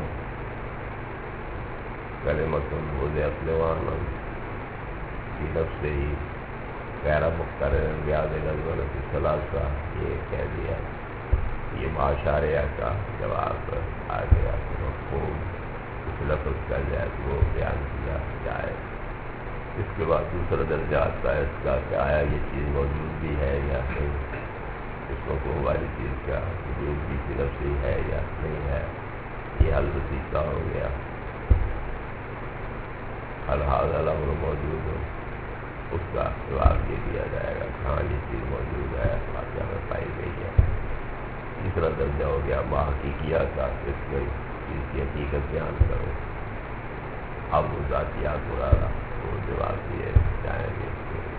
کلمۃ وضعت لوانا کی نفس ہی غیر مقترن بیاد الالونۃ الثلاثہ، یہ کہہ دیا، یہ معاشاریہ کا جواب آ گیا، مفہوم اس لفظ کا جائے تو وہ بیان کیا جائے۔ اس کے بعد دوسرا درجہ آتا ہے اس کا کہ آیا یہ چیز موجود بھی ہے یا نہیں، اس مفہوم والی چیز کا وجود بھی کی نفس ہی ہے یا نہیں ہے، یہ حل وسیقہ ہو گیا۔ الحاظ الامر موجود ہو، اس کا جواب یہ دیا جائے گا کہ ہاں یہ چیز موجود ہے، واقعہ میں پائی گئی ہے۔ تیسرا درجہ ہو گیا ما حقیقیہ کا، اس میں چیز کی حقیقت بیان کرو، اب وہ ذاتیات مرادہ وہ جواب دیے جائیں گے۔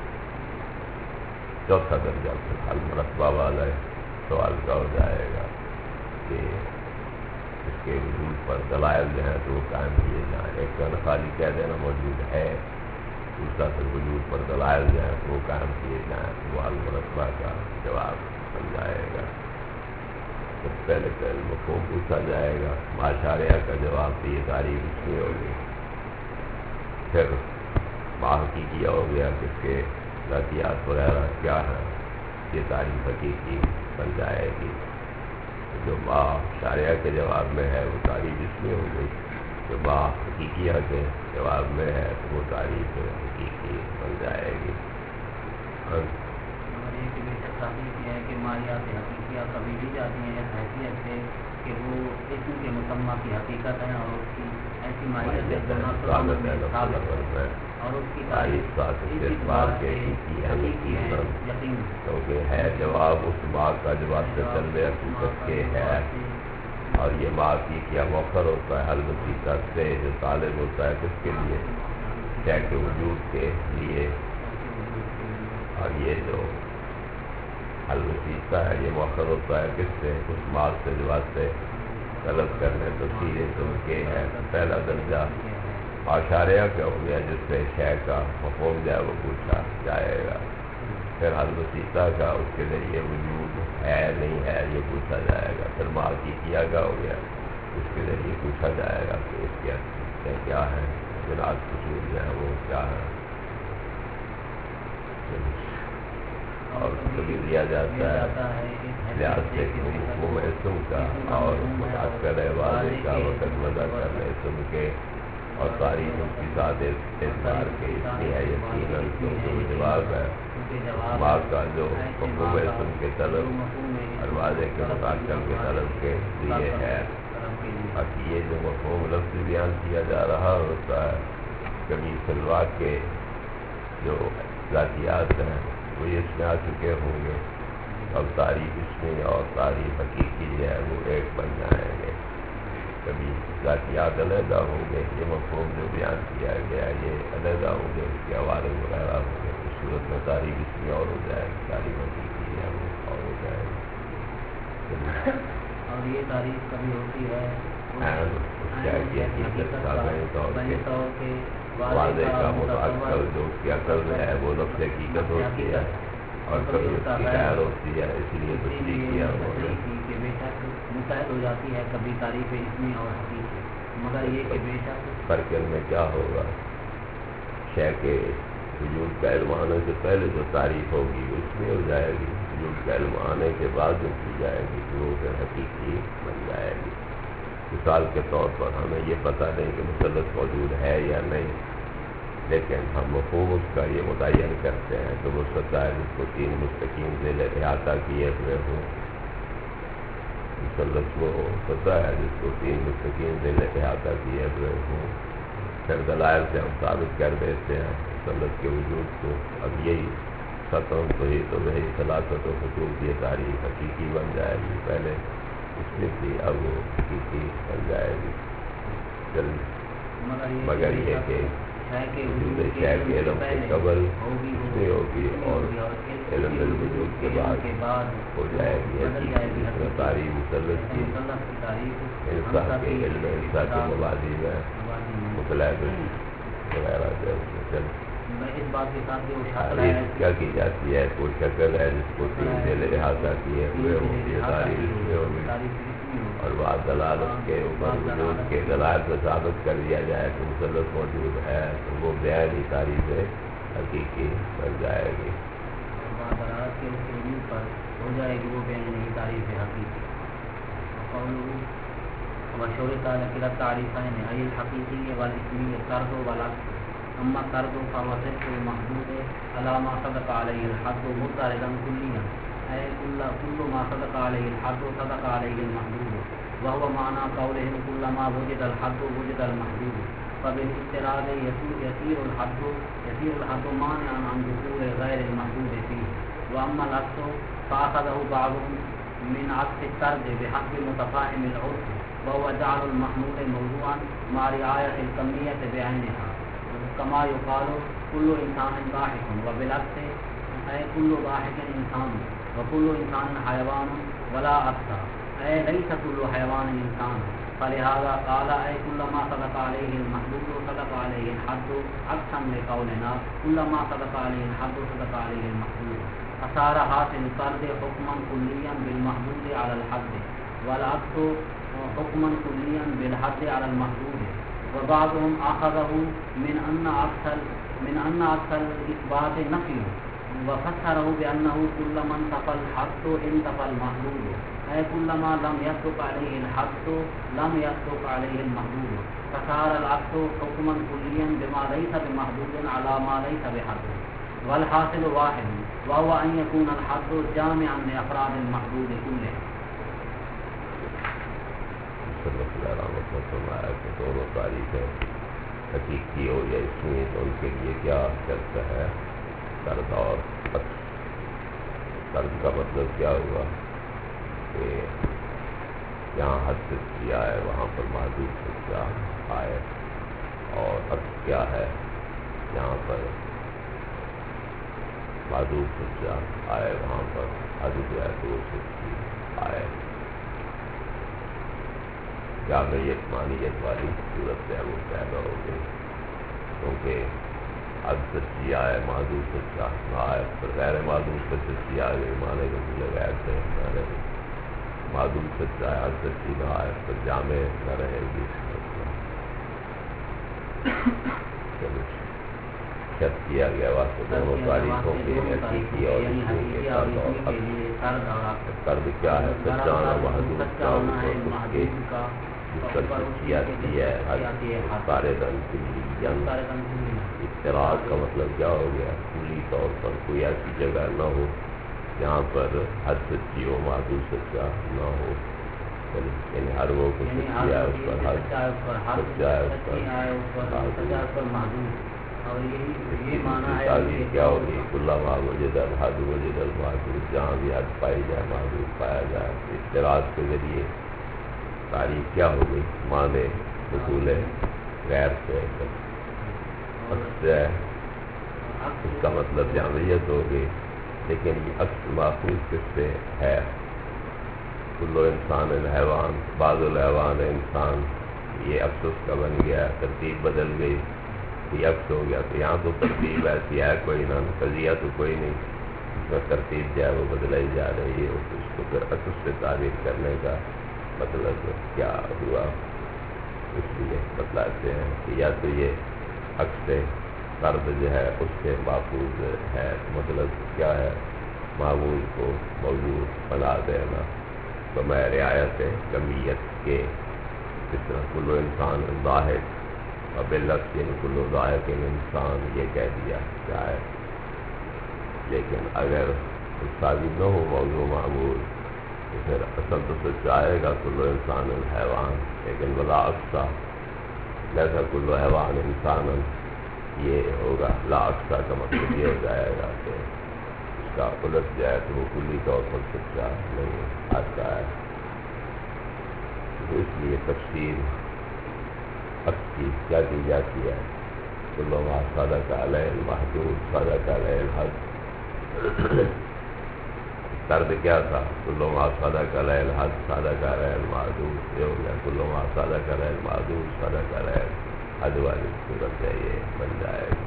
چوتھا درجہ پھر حل مرتبہ والا سوال کا ہو جائے گا کہ اس کے وجود پر دلائل جو ہیں تو وہ قائم کیے جائیں۔ ایک تو خالی کہہ دینا موجود ہے، دوسرا پھر وجود پر دلائل جو ہیں تو وہ قائم کیے جائیں، وہ حل مرتبہ کا جواب بن جائے گا۔ تو پہلے مفہوم پوچھا جائے گا، معاشاریہ کا جواب تو یہ تعریف اس میں ہوگی، پھر ما حقیقیہ ہو گیا کہ اس کے ذاتیات وغیرہ کیا ہیں، یہ تعریف حقیقی بن جائے گی۔ جو ما شارعہ کے جواب میں ہے وہ تعریف اس میں ہو گئی، جو ما حقیقیہ کے جواب میں ہے تو وہ تعریف حقیقی بن جائے گی۔ اور یہ کہ بے شک تعریف یہ ہے کہ مالیات حقیقیہ کبھی بھی جاتی ہیں اس حیثیت سے کہ وہ اسم کے مسمہ کی حقیقت ہے اور اس کی ایسی مالیت ہے اور اس کی تعریف اس بات کے یقین، کیونکہ ہے جواب اس بات کا جو واسطے طلب حقیقت کے ہے، اور یہ بات کی کیا موخر ہوتا ہے حل وسیقہ سے جو طالب ہوتا ہے کس کے لیے، شے کے وجود کے لیے، اور یہ جو حل وسیقہ ہے یہ موخر ہوتا ہے کس سے، اس بات سے جو واسطے طلب کرنے تو سیدھے تم کے ہے۔ پہلا درجہ معاشاریہ کا ہو گیا جس سے شے کا مفہوم جو ہے وہ پوچھا جائے گا، پھر حل وسیقہ کا اس کے ذریعے وجود ہے نہیں ہے یہ پوچھا جائے گا، پھر ما حقیقیہ کا ہو گیا اس کے ذریعے پوچھا جائے گا کہ اس کے کیا ہے، بنیاد خصوص جو ہے وہ کیا ہے، اور کبھی دیا جاتا ہے لحاظ سے مفہوم اسم کا اور متعلق واضح کا وقت مدہ کرنے اسم کے اور تاریخ اس کی ذات اعتبار کے اس لیے ہے یقیناً کیونکہ وہ جواب ہے ما کا جو مفہوم اسم کے طلب اور واضح کے متعلق کے طلب کے لیے ہے۔ باقی یہ جو مفہوم لفظ بیان کیا جا رہا ہوتا ہے کبھی سلوا کے جو ذاتیات ہیں وہ اس میں آ چکے ہوں گے، اب تعریف اس میں اور تعریف حقیقی جو ہے وہ ایک بن جائیں گے، کبھی ذاتیات علیحدہ ہوں گے، یہ مفہوم جو بیان کیا گیا یہ علیحدہ ہوں گے، اس کے حوالے وغیرہ ہوں گے، اس صورت میں تعریف اس میں اور ہو جائے گی، تعریف حقیقی ہے وہ اور ہو جائے گی۔ اور یہ تعریف کبھی ہوتی ہے واضح کا متعلق جو اس کی عقل میں ہے وہ لفظ حقیقت ہوتی ہے، اور کبھی اس کی غیر ہوتی ہے، اس لیے تشریح کیا کہ بے شک مسائل ہو جاتی ہے کبھی تعریف اسمی اور حقیقی، مگر یہ کہ بے شک فرق میں کیا ہوگا، شے کے وجود کا علم آنے سے پہلے جو تعریف ہوگی اس میں ہو جائے گی، وجود کا علم آنے کے بعد جو کی جائے گی وہ پھر حقیقی بن جائے گی۔ مثال کے طور پر ہمیں یہ پتہ نہیں کہ مثلث موجود ہے یا نہیں، لیکن ہم مفہوم اس کا یہ متعین کرتے ہیں کہ وہ سطح ہے جس کو 3 مستقیم ذیل احاطہ کیے ہوئے ہوں، مثلث وہ سطح ہے جس کو 3 مستقیم ذیل احاطہ کیے ہوئے ہوں، پھر دلائل سے ہم ثابت کر دیتے ہیں مسلط کے وجود کو. اب یہی ختم تو ہی تو وہی خلاصت و خطوط یہ تاریخ حقیقی بن جائے گی. پہلے اس میں تھی اب وہ حقیقی بن جائے گی جلد. مگر یہ کہ وجود شہر کے علم سے قبل نہیں ہوگی اور علم الوجود کے بعد ہو جائے گی حقیقی تاریخ مسلط کی انصاف کے علم انصاف کے مبادی میں مطلب وغیرہ جو تعریف کیا کی جاتی ہے. کوئی شکل ہے جس کو تین دل احاطہ کیے ہوئے ہوگی تعریف میں ہوگی اور بعض دلالت کے اوپر وجود کے دلائل سے ثابت کر دیا جائے کہ مسلط موجود ہے تو وہ بیان ہی تعریف حقیقی بن جائے گی. دلالت کے وجود پر ہو جائے گی وہ بیان نہیں تعریف حقیقی. مشہور تعریفین ای الحقیقی والاسمی طرد والعکس. اما طرد فوصف محدود علامہ صدق علیہ الحد مطاردا کلیا اے کل ما صدق علیہ الحد صدق علیہ المحدود وهو معنى قولهم كلما وجد الحد وجد المحدود. فبالافتراض يصير الحد مانعا عن دخول غير المحدود فيه. واما العكس فاخذه بعضهم من عكس الطرد بحسب متفاهم العرف وهو جعل المحمول موضوعا مع رعاية الكمية بعينها كما يقال كل انسان ضاحك وبالعكس اي كل ضاحك انسان وكل انسان حيوان ولا اكثر اي ليس كل حيوان انسان. فلهذا قال اي كل ما صدق عليه المحدود صدق عليه الحد عكسا لقولنا كل ما صدق عليه الحد صدق عليه المحدود. فصار حاصل الطرد حكما كليا بالمحدود على الحد والعكس حكما كليا بالحد على المحدود. وبعضهم اخذه من ان عكس الاثبات نفي وفسره بانه كلما انتفى الحد انتفى المحدود اي كلما لم يصدق عليه الحد لم يصدق عليه المحدود. فصار العكس حكما كليا بما ليس بمحدود على ما ليس بحد. والحاصل واحد وهو ان يكون الحد جامعا لافراد المحدود كلهم. دونوں تاریخیں حقیقی ہو یا اسمی تو ان کے لیے کیا شرط ہے طرد اور عکس. طرد کا مطلب کیا ہوا کہ جہاں حد سچا ہے وہاں پر محدود سچا آئے اور عکس کیا ہے جہاں پر محدود سچا آئے وہاں پر حد جو ہے تو سچی آئے. جامعیت مانیت والی صورت ہے وہ پیدا ہو گئی کیونکہ حد سچی آئے محدود سچا نہ آئے پر غیر محدود سے سچی آ گئی مانے کے مجھے غیر سے مانے محدود سچا ہے حد سچی نہ آئے پر جامع نہ رہے گی. شرط کیا گیا واسطے دونوں تاریخوں کے حقیقی اور اسمی کے طرد کیا ہے سچانا محدود کا اس کے جس پر سچی آتی ہے سارے رنگ کلی افتراض کا مطلب کیا ہو گیا کلی طور پر کوئی ایسی جگہ نہ ہو جہاں پر حد سچی ہو محدود سچا نہ ہو. یعنی ہر وہ کو سچی ہے اس پر حد سچا ہے اس پر محدود. تعلیم کیا ہوگی کلا ما وجد الحد وجد المحدود جہاں بھی حد پائی جائے محدود پایا جائے. افتراض کے ذریعے تعریف کیا ہو گئی معنی حصول غیر سے عکس ہے اس کا مطلب جامعیت ہو گئی. لیکن یہ عکس محفوظ کس سے ہے کلو انسان حیوان بعض الحیوان انسان یہ عکس اس کا بن گیا ترتیب بدل گئی یہ عکس ہو گیا. تو یہاں تو ترتیب ایسی ہے کوئی نہ قضیہ تو کوئی نہیں اس میں ترتیب جو ہے وہ بدلائی جا رہی ہے. اس کو پھر عکس سے تعریف کرنے کا مطلب کیا ہوا اس لیے بتلاتے ہیں کہ یا تو یہ عکس طرد جو ہے اس سے محفوظ ہے مطلب کیا ہے معمول کو موجود بنا دینا تو میں رعایت کمیت کے جس طرح کلو انسان ضاحک اور باللفظ یعنی کلو ضاحک انسان یہ کہہ دیا جائے. لیکن اگر ثابت نہ ہو موضوع معمول تو پھر اصل تو سچ آئے گا کلو انسان حیوان لیکن بلا اقصا جیسا کل حیوان انسان یہ ہوگا، لا اقصا کا مطلب یہ ہو جائے گا کہ اس کا الٹ جائے تو وہ کلی طور پر سچا نہیں آتا ہے. تو اس لیے تفسیر حق کی کیا کی جاتی ہے؟ کل ما صدق علیہ المحدود صدق علیہ الحد. طرز کیا تھا؟ کل ما صدق علیہ الحد صدق علیہ المحدود. یہ ہو گیا کل ما صدق علیہ المحدود صدق علیہ الحد والی صورت ہے، یہ بن جائے گا.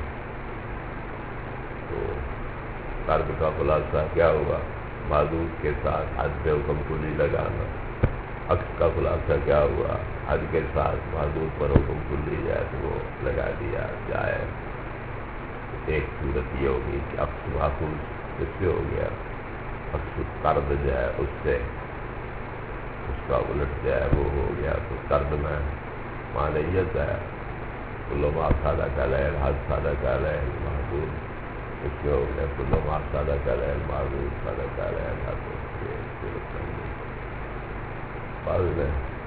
تو طرز کا خلاصہ کیا ہوا؟ محدود کے ساتھ حد پہ حکم کلی لگانا. عکس کا خلاصہ کیا ہوا؟ حد کے ساتھ محدود پر حکم کلی جائے تو وہ لگا دیا جائے. ایک صورت یہ ہوگی کہ عکس محفوظ اس سے ہو گیا، عکس طرد جائے اس سے اس کا الٹ جائے وہ ہو گیا. تو طرد میں معنیت ہے کل ما صدق علیہ الحد صدق علیہ المحدود. اس میں ہو گیا کل ما صدق علیہ المحدود صدق علیہ الحد. بعض نے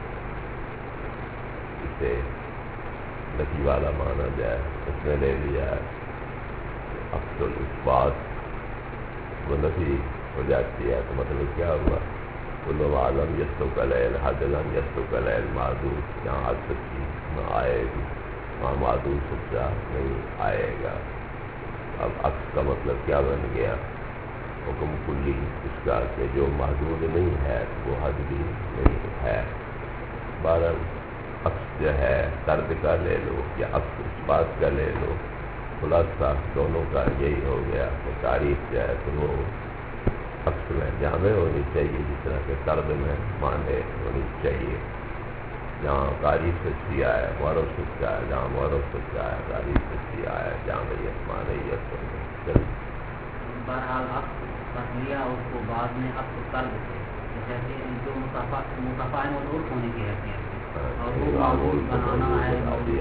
اسے نفی والا مانا جائے، اس میں لے لیا ہے عکس الاثبات وہ نفی ہو جاتی ہے. تو مطلب کیا ہوا؟ کل ما لم یصدق علیہ الحد لم یصدق علیہ المحدود. یہاں حد سچی نہ آئے گی، وہاں محدود سچا نہیں آئے گا. اب عکس کا مطلب کیا بن گیا؟ حکم کلی اس کا کہ جو محدود نہیں ہے وہ حد بھی نہیں ہے. بہرحال عکس جو ہے طرد کا لے لو یا عکس اس بات کا لے لو، خلاصہ دونوں کا یہی ہو گیا کہ تعریف جو ہے تو وہ عکس میں جامع ہونی چاہیے، جس طرح کہ طرد میں معنی ہونی چاہیے. جہاں تعریف سچی آئے معرف سچا ہے، جہاں معرف سچا ہے تعریف سچی آئے، جامعیت معنیت. بہرحال عکس بس لیا اس کو بعد میں عکس طرد سے جیسے جو متفاعل مدعوف ہونے کی حیثیت ہے اور وہ معمول بنانا ہے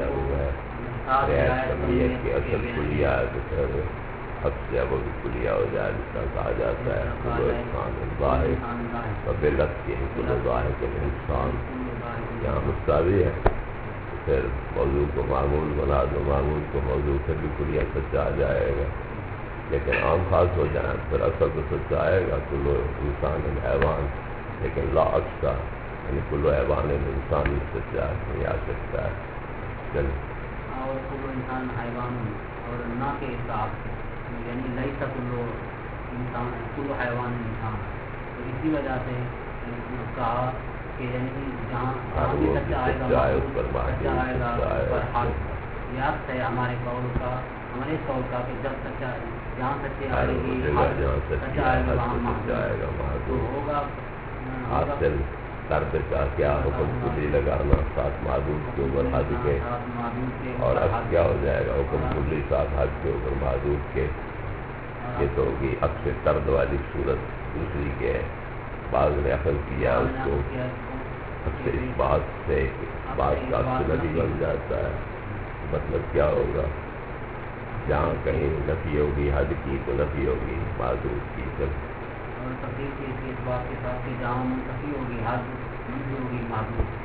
کہ اصل کلیہ ہے تو پھر عکس ہے وہ بھی کلیہ ہو جائے، جس کا کہا جاتا ہے کل انسان ظاہر و بلت کے کل ظاہر کے انسان یہاں مستوی ہے. پھر موضوع کو معمول بنا دو، معمول کو موضوع سے بھی کلیہ سچا آ جائے گا. لیکن عام خاص ہو جائیں پھر اصل تو سچا آئے گا کل انسان حیوان، لیکن لا عکس کا یعنی کل حیوان انسان میں سچا نہیں آ سکتا ہے. اور کل انسان حیوان اور نہ کے حساب سے یعنی نہیں تھا کل انسان کل حیوان انسان. تو اسی وجہ سے کہا کہ یعنی جہاں بھی سچا آئے گا سچا آئے گا پر حق یاد ہے ہمارے قول کا، ہمارے قول کا کہ جب سچا جہاں سچے آئے گی سچا آئے گا وہاں تو ہوگا. حاصل طرد کا کیا حکم کلی لگانا ساتھ معدود کے اوپر حد کے، اور اب کیا ہو جائے گا حکم کلی ساتھ حد کے اوپر معدود کے. یہ تو ہوگی عکس طرد والی صورت. دوسری کے بعض نے عقل کیا اس کو عکس اس بات سے بات کا عکس نبی بن جاتا ہے. مطلب کیا ہوگا؟ جہاں کہیں نفی ہوگی حد کی تو نفی ہوگی معدود کی. اور تفصیل کی اس بات کے ساتھ کہ جہاں منتفی ہوگی حد منفی ہوگی معدود.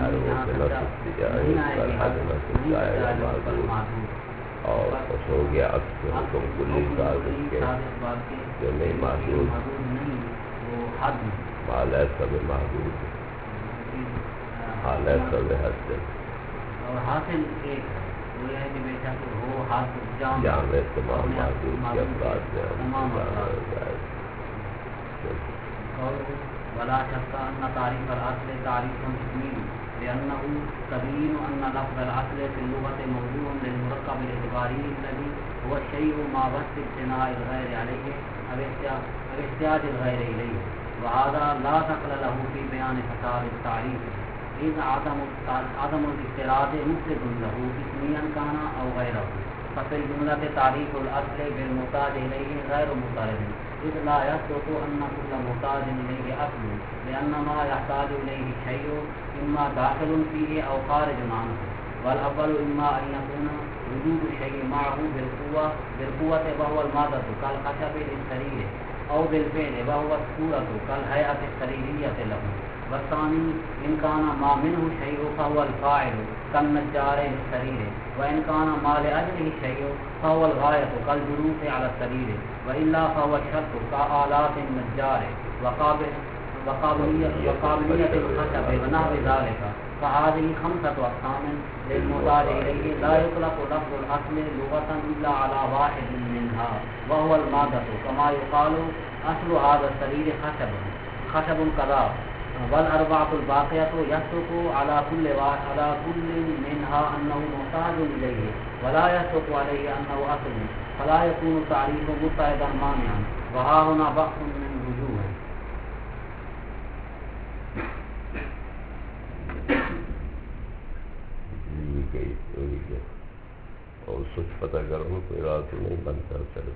اور اس ہو گیا عکس حکم کلی ساتھ اس کے جو نہیں معدود نہیں وہ حد مال سب محدود حال سب حد. اور حاصل ایک ہے وہ یہ ہے کہ بے شک ہو حد جامع تمام معدود کے افراد میں. اور ولا شک ان تعریف الاصل تعریف اسمی لانه تبين ان لفظ الاصل في اللغه موضوع للمركب الاعتباري الذي هو الشيء ما بث ابتناء الغير عليه او احتياج الغير اليه، وهذا لا دخل له في بيان فساد التعريف اذ عدم الافتراض مفسد له اسميا كان او غيره. ففي الجملة تعريف الاصل بالمحتاج اليه غير مضطرد اذ لا يصدق ان كل محتاج اليه اصل، لان ما يحتاج اليه شيء اما داخل فيه او خارج عنه، والاول اما ان يكون وجود الشيء معه بالقوة وهو المادة كالخشب للسرير او بالفعل وهو الصورة كالهيئة السريرية له. والثاني إن كان ما منه شيء فهو الفاعل كالنجار للسرير، وإن كان ما لأجله شيء فهو الغاية كالجلوس على السرير، وإلا فهو الشرط كآلات النجار وقابلية الخشب ونحو ذلك. فهذه 5 أقسام للمحتاج إليه لا يطلق لفظ الأصل لغة إلا على واحد منها وهو المادة، كما يقال أصل هذا السرير خشب كذا. والأربعة الباقية يصدق على كل منها أنه محتاج إليه ولا يصدق عليه أنه أصل، فلا يكون التعريف مضطردا مانعا. وها هنا بحث من وجوه. اور سچ پتہ کرو کوئی رات تو نہیں بنتا چلے.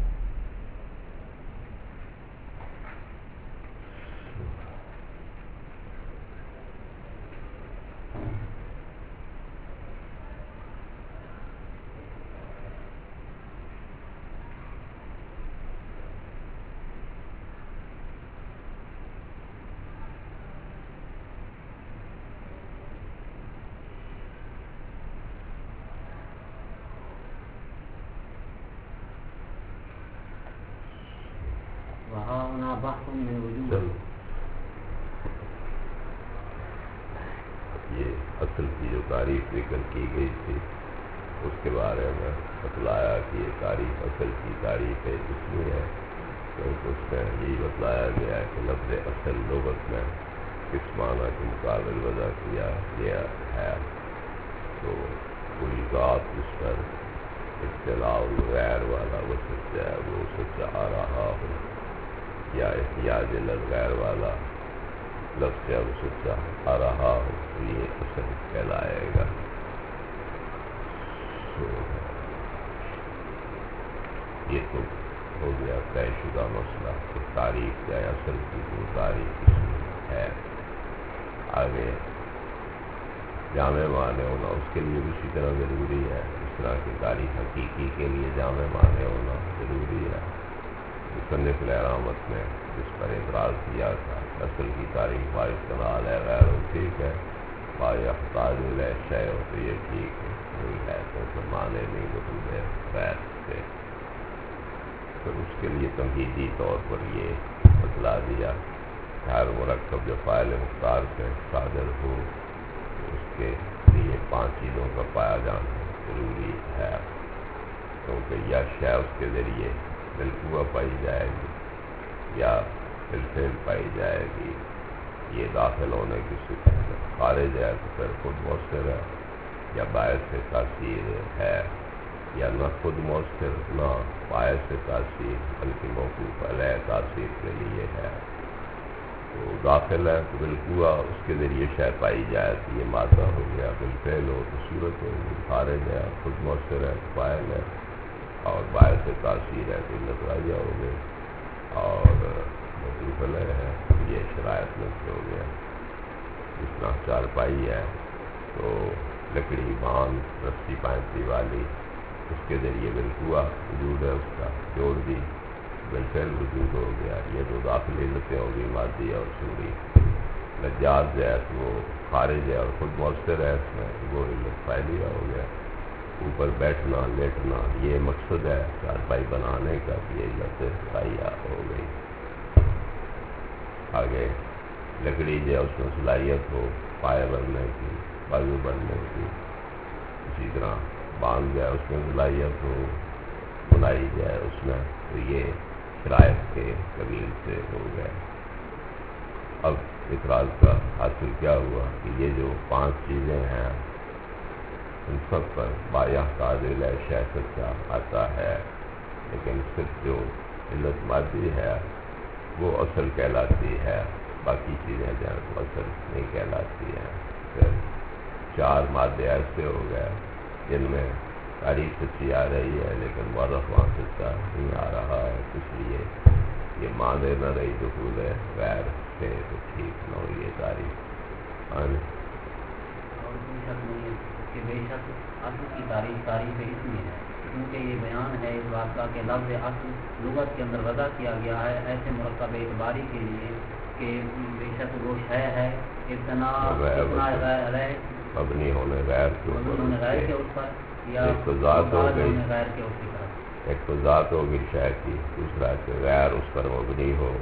وها هنا بحث من وجوه. یہ اصل کی جو تعریف ذکر کی گئی تھی اس کے بارے میں بتلایا کہ یہ تعریف اصل کی تعریف ہے، اس لیے ہے کیونکہ اس میں یہی بتلایا گیا ہے کہ لفظ اصل لغت میں کس معنی کے مقابل وضع کیا گیا ہے. تو کوئی ذات جس پر اطلاع الغیر والا وہ سچا ہے وہ سچا آ رہا ہو، یا احتیاج الغیر والا لفظ ہے وہ سچا آ رہا ہو تو یہ اصل کہلائے گا. یہ تو ہو گیا طے شدہ مسئلہ کہ تعریف یا اصل کی جو تعریف اس میں ہے. آگے جامع معنی ہونا اس کے لیے بھی اسی طرح ضروری ہے، اس طرح کی تعریف حقیقی کے لیے جامع معنی ہونا ضروری ہے. مصنف الرحمت نے جس پر اعتراض کیا تھا اصل کی تعریف وارث کنال ہے غیر و ٹھیک ہے، یحتاج الیہ شیء تو یہ ٹھیک ہے وہی ہے تو معنی نہیں وجود ہے غیر سے. پھر اس کے لیے تمہیدی طور پر یہ بتلا دیا ہر مرکب جو فاعل مختار سے صادر ہو تو اس کے لیے 5 چیزوں کا پایا جانا ضروری ہے، کیونکہ یا شے اس کے ذریعے بالقوہ پائی جائے گی یا بالفعل پائی جائے گی. یہ داخل ہونے کی صفت خارج ہے تو پھر خود مؤثر ہے یا باعث تاثیر ہے، یا نہ خود مؤثر نہ باعث تاثیر بلکہ موقوف علیہ تاثیر کے لیے ہے. تو داخل ہے تو بالقوہ اس کے ذریعے شے پائی جائے تو یہ مادہ ہو گیا، بالفعل ہو تو صورت ہوگی، خارج ہے خود مؤثر ہے فاعل ہے، اور باعث تاثیر ہے تو علت راجعہ ہو گئی، اور موقوف علیہ ہے یہ شرائط میں سے ہو گیا. جس طرح چارپائی ہے تو لکڑی باندھ رسی پینتی والی اس کے ذریعے بالقوہ وجود ہے، اس کا جوڑ دی بالفعل وجود ہو گیا. یہ دو داخلی علتیں ہو گئی مادی اور شعوری. نجار جو ہے تو وہ خارج ہے اور خود مؤثر ہے، اس میں وہ علت فعلیہ ہو گیا. اوپر بیٹھنا لیٹنا یہ مقصد ہے چارپائی بنانے کا کہ یہ علت فعلیہ ہو گئی. آگے لکڑی جو ہے اس میں صلاحیت ہو پائے بننے کی بازو بننے کی، اسی طرح باندھ جو ہے اس میں صلاحیت ہو بنائی جائے اس میں، تو یہ شرائط کے قبیل سے ہو گئے. اب اعتراض کا حاصل کیا ہوا کہ یہ جو 5 چیزیں ہیں ان سب پر یحتاج الیہ شیء سچا آتا ہے، لیکن صرف جو علت مادی ہے وہ اصل کہلاتی ہے، باقی چیزیں جو ہیں تو اصل نہیں کہلاتی ہیں. پھر 4 مادے ایسے ہو گئے جن میں تعریف سچی آ رہی ہے لیکن معرف وہاں سچا نہیں آ رہا ہے، اس لیے یہ مانے نہ رہی دخول ہے غیر سے تو ٹھیک نہ ہوئی یہ تعریف. اور بے شک نہیں ہے کہ بے شک اصل کی تعریف اس میں ہے کیونکہ یہ بیان ہے اس بات کا کہ لفظ اصل لغت کے اندر وضع کیا گیا ہے ایسے مرکب اعتباری کے لیے کہ بے شک وہ شے ہے ابتنا مبنی ہونے غیر کے اوپر یا ایک تو ذات ہو گئی، غیر کے اس کی طرف، ایک تو ذات ہوگی شے کی، دوسرا کہ غیر اس پر مبنی ہو.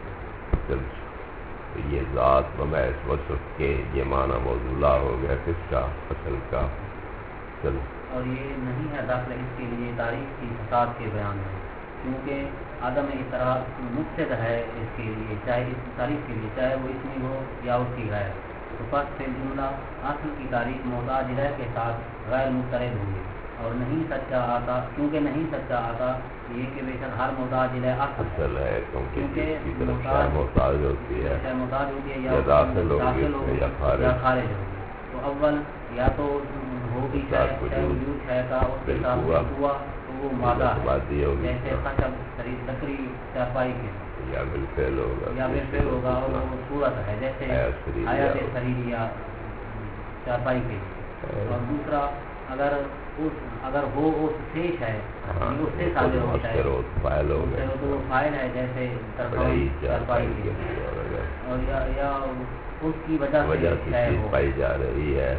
یہ ذات بمحض وصف کے یہ معنی موضوع ہو گیا کس کا؟ اصل کا. اور یہ نہیں ہے داخل اس کے لیے تاریخ کی فساد کے بیان میں، کیونکہ عدم اعتراض مفسد ہے اس کے لیے، چاہے اس تاریخ کے لیے چاہے وہ اس میں ہو یا اس کی غیر. تو پس پھر جملہ اصل کی تاریخ محتاج رہ کے ساتھ غیر مسترد ہوگی اور نہیں سچا آتا، کیونکہ نہیں سچا آتا یہ کہ بے شک ہر محتاج اصل ہے، کیونکہ محتاج ہوتی ہے یا داخل ہوگی یا خارج ہوگی. تو اول یا تو ہوگی وجود ہے کا اس کے ساتھ ہوا تو وہ مادہ ہے، جیسے خشب لکڑی چارپائی کے، یا بالفعل ہوگا اور وہ صورت ہے جیسے حیات شریر یا چارپائی کے. اور دوسرا اگر ہو اس پیش ہے اس سے صادر ہوتا ہے تو وہ فائل ہے جیسے چارپائی کے، اور یا اس کی وجہ سے پائی جا رہی ہے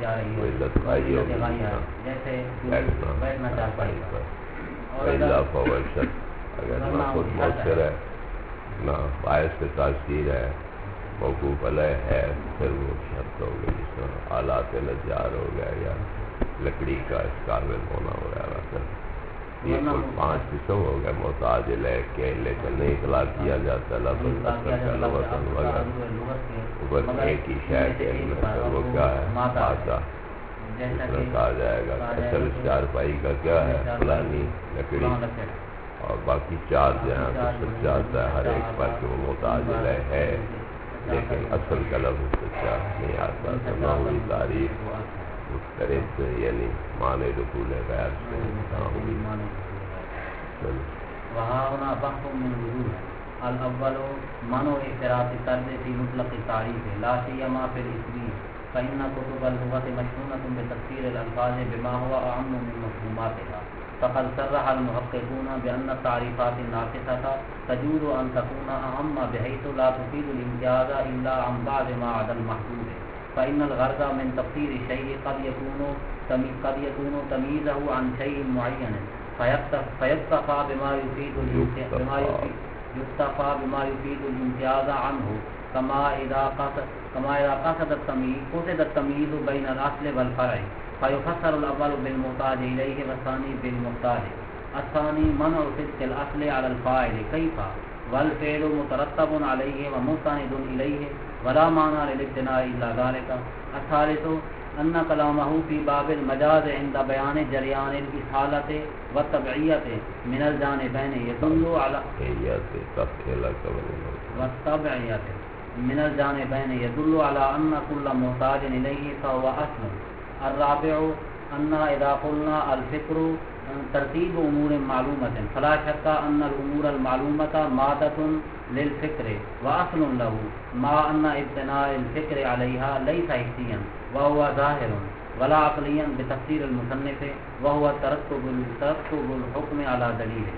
جیسے بیٹھنا چارپائی پر. اور اگر نہ خود مؤثر ہے نہ باعث سے تاثیر ہے موقوف علیہ ہے پھر وہ شرط ہو گئی، جس طرح آلات نجار ہو گیا یا لکڑی کا اس قابل ہونا وغیرہ. یہ کل 5 قسم ہو گئے محتاج علیہ کے، لیکن نہیں اطلاق کیا جاتا لفظ اثر کا لغتاً وغیرہ اوپر ایک ہی شے کے علم ہے وہ کیا ہے مادہ. اس طرح کہا جائے گا اصل چارپائی کا کیا ہے فلانی لکڑی، اور باقی 4 جو ہیں تو سچا آتا ہے ہر ایک پر کہ وہ محتاج علیہ ہے، لیکن اصل کا لفظ سچا نہیں آتا. تو نہ ہوئی تعریف مسترد سے یعنی معنی دخول غیر سے نہ ہوئی. وہاں ہونا بحث من وجود الاول منع اعتراض طرز فی مطلق تعریف لا سیما فی الاسمی فإن كتب اللغة مشحونة بتفسير الألفاظ بما هو أعم من مفهوماتها. فقد صرح المحققون بأن التعريفات الناقصة تجوز أن تكون أعم بحيث لا تفيد الامتياز إلا عن بعض ما عدا المحدود. فإن الغرض من تفسير الشيء قد يكون تمييزه عن شيء معين فيكتفى بما يفيد الامتياز عنه كما إذا قصد التمييز بين الأصل والفرع فيفسر الأول بالمحتاج إليه والثاني بالمحتاج. الثاني منع صدق الأصل على الفاعل كيف والفعل مترتب عليه ومستند إليه ولا معنى للابتناء إلا ذلك. الثالث أن كلامه في باب المجاز عند بيان جريان الإحالة والتبعية من الجانبين يدل على أن كل محتاج إليه فهو أصل. الرابع أن إذا قلنا الفكر ترتیب امور معلومة فلا شك ان الامور المعلومة مادة للفكر واصل له مع ان ابتناء الفكر عليها ليس حسيا وهو ظاهر ولا عقليا بتفسير المصنف وهو ترتب الحكم على دليل.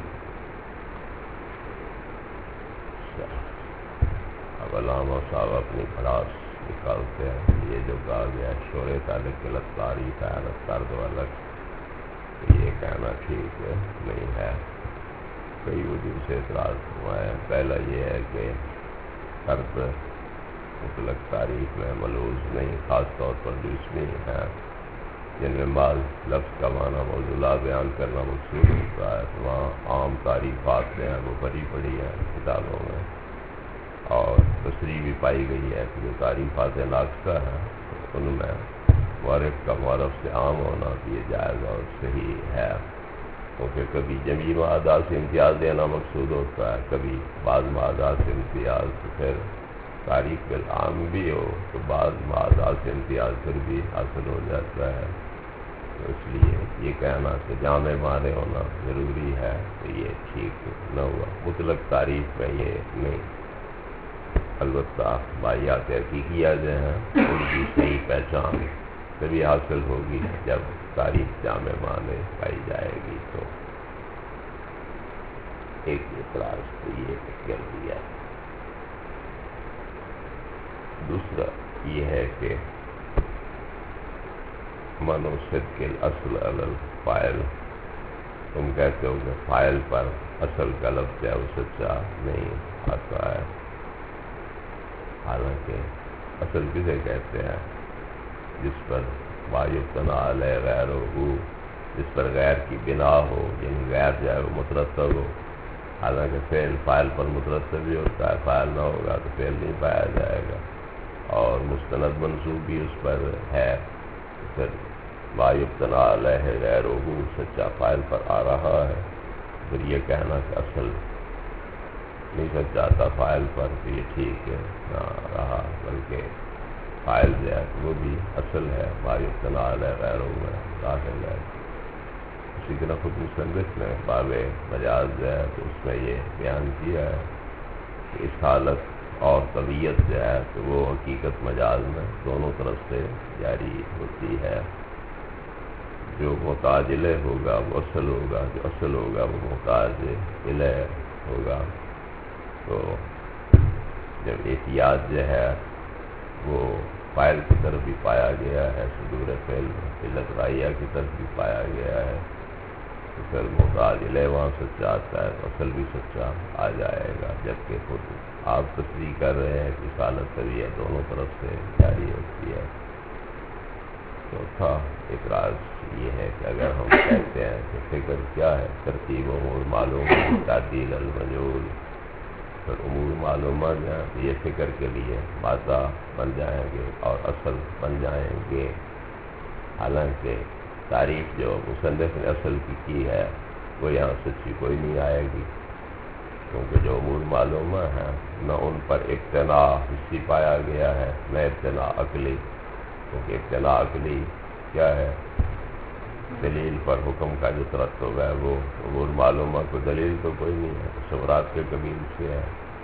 اب علامہ صاحب اپنی خلاص نکالتے ہیں. یہ جو کہا گیا شور تعلق لطاری تعلق طرد والک یہ کہنا ٹھیک ہے نہیں ہے. کئی وجہ سے اعتراض ہوا ہے. پہلا یہ ہے کہ طرد مطلق تعریف میں ملوث نہیں، خاص طور پر جو اس میں ہے جن میں بعض لفظ کا معنی موضوع بیان کرنا مقصود ہوتا ہے تو وہاں عام تعریفات ہیں وہ بڑی بڑی ہیں کتابوں میں، اور تصریح بھی پائی گئی ہے کہ جو تعریفات ناقصہ ہیں ان میں معرف کا معرف سے عام ہونا بھی یہ جائز اور صحیح ہے، کیونکہ کبھی جمیع معادات سے امتیاز دینا مقصود ہوتا ہے، کبھی بعض معادات سے امتیاز، تو پھر تعریف بالعام بھی ہو تو بعض معادات سے امتیاز پھر بھی حاصل ہو جاتا ہے. تو اس لیے یہ کہنا کہ جامع معنی ہونا ضروری ہے تو یہ ٹھیک نہ ہوا. مطلق تعریف میں یہ نہیں، البتہ باعث حقیقیہ جو ہیں ان کی صحیح پہچان تبھی حاصل ہوگی جب تعریف جامع معنی پائی جائے گی. تو ایک اعتراض تو یہ کر دیا. دوسرا یہ ہے کہ منو صدق الاصل علی الفاعل، تم کہتے ہو کہ فاعل پر اصل کا لفظ ہے وہ سچا نہیں آتا ہے. حالانکہ اصل کسے کہتے ہیں؟ جس پر ما یبتنی علیہ غیرہ، جس پر غیر کی بنا ہو، یعنی غیر جو ہے وہ مترتب ہو. حالانکہ فعل فاعل پر مترتب بھی ہوتا ہے، فاعل نہ ہوگا تو فعل نہیں پایا جائے گا. اور مستند منصوب بھی اس پر ہے. پھر ما یبتنی علیہ غیرہ سچا فاعل پر آ رہا ہے. پھر یہ کہنا کہ اصل نہیں سچا تھا فاعل پر، تو یہ ٹھیک ہے نہ رہا، بلکہ فاعل جو ہے وہ بھی اصل ہے، ما یبتنی علیہ غیرہ میں داخل ہے. اسی طرح خود مصنف نے باب مجاز جو ہے تو اس میں یہ بیان کیا ہے کہ اس حالت اور طبیعت جو ہے تو وہ حقیقت مجاز میں دونوں طرف سے جاری ہوتی ہے. جو محتاج الیہ ہوگا وہ اصل ہوگا، جو اصل ہوگا وہ محتاج الیہ ہوگا. تو جب احتیاط جو ہے وہ فاعل کی طرف بھی پایا گیا ہے، صدور فعل علت رائیہ کی طرف بھی پایا گیا ہے، تو پھر محتاج الیہ وہاں سچا آتا ہے تو اصل بھی سچا آ جائے گا. جبکہ خود آپ تصریح کر رہے ہیں کہ حالت طبیعت دونوں طرف سے جاری ہوتی ہے. چوتھا اعتراض یہ ہے کہ اگر ہم کہتے ہیں کہ فکر کیا ہے؟ ترتیب امور معلوم تعدیل المجہول، پھر امور معلومہ جو ہیں تو یہ فکر کے لیے مادہ بن جائیں گے اور اصل بن جائیں گے. حالانکہ تعریف جو مصنف نے اصل کی ہے وہ یہاں سچی کوئی نہیں آئے گی، کیونکہ جو امور معلومہ ہیں نہ ان پر اقتناع حسی پایا گیا ہے نہ اقتناع عقلی. کیونکہ اقتناع عقلی کیا ہے؟ دلیل پر حکم کا جو ترتب ہے وہ امور معلومہ کو دلیل تو کوئی نہیں ہے، تصورات کے قبیل سے ہے.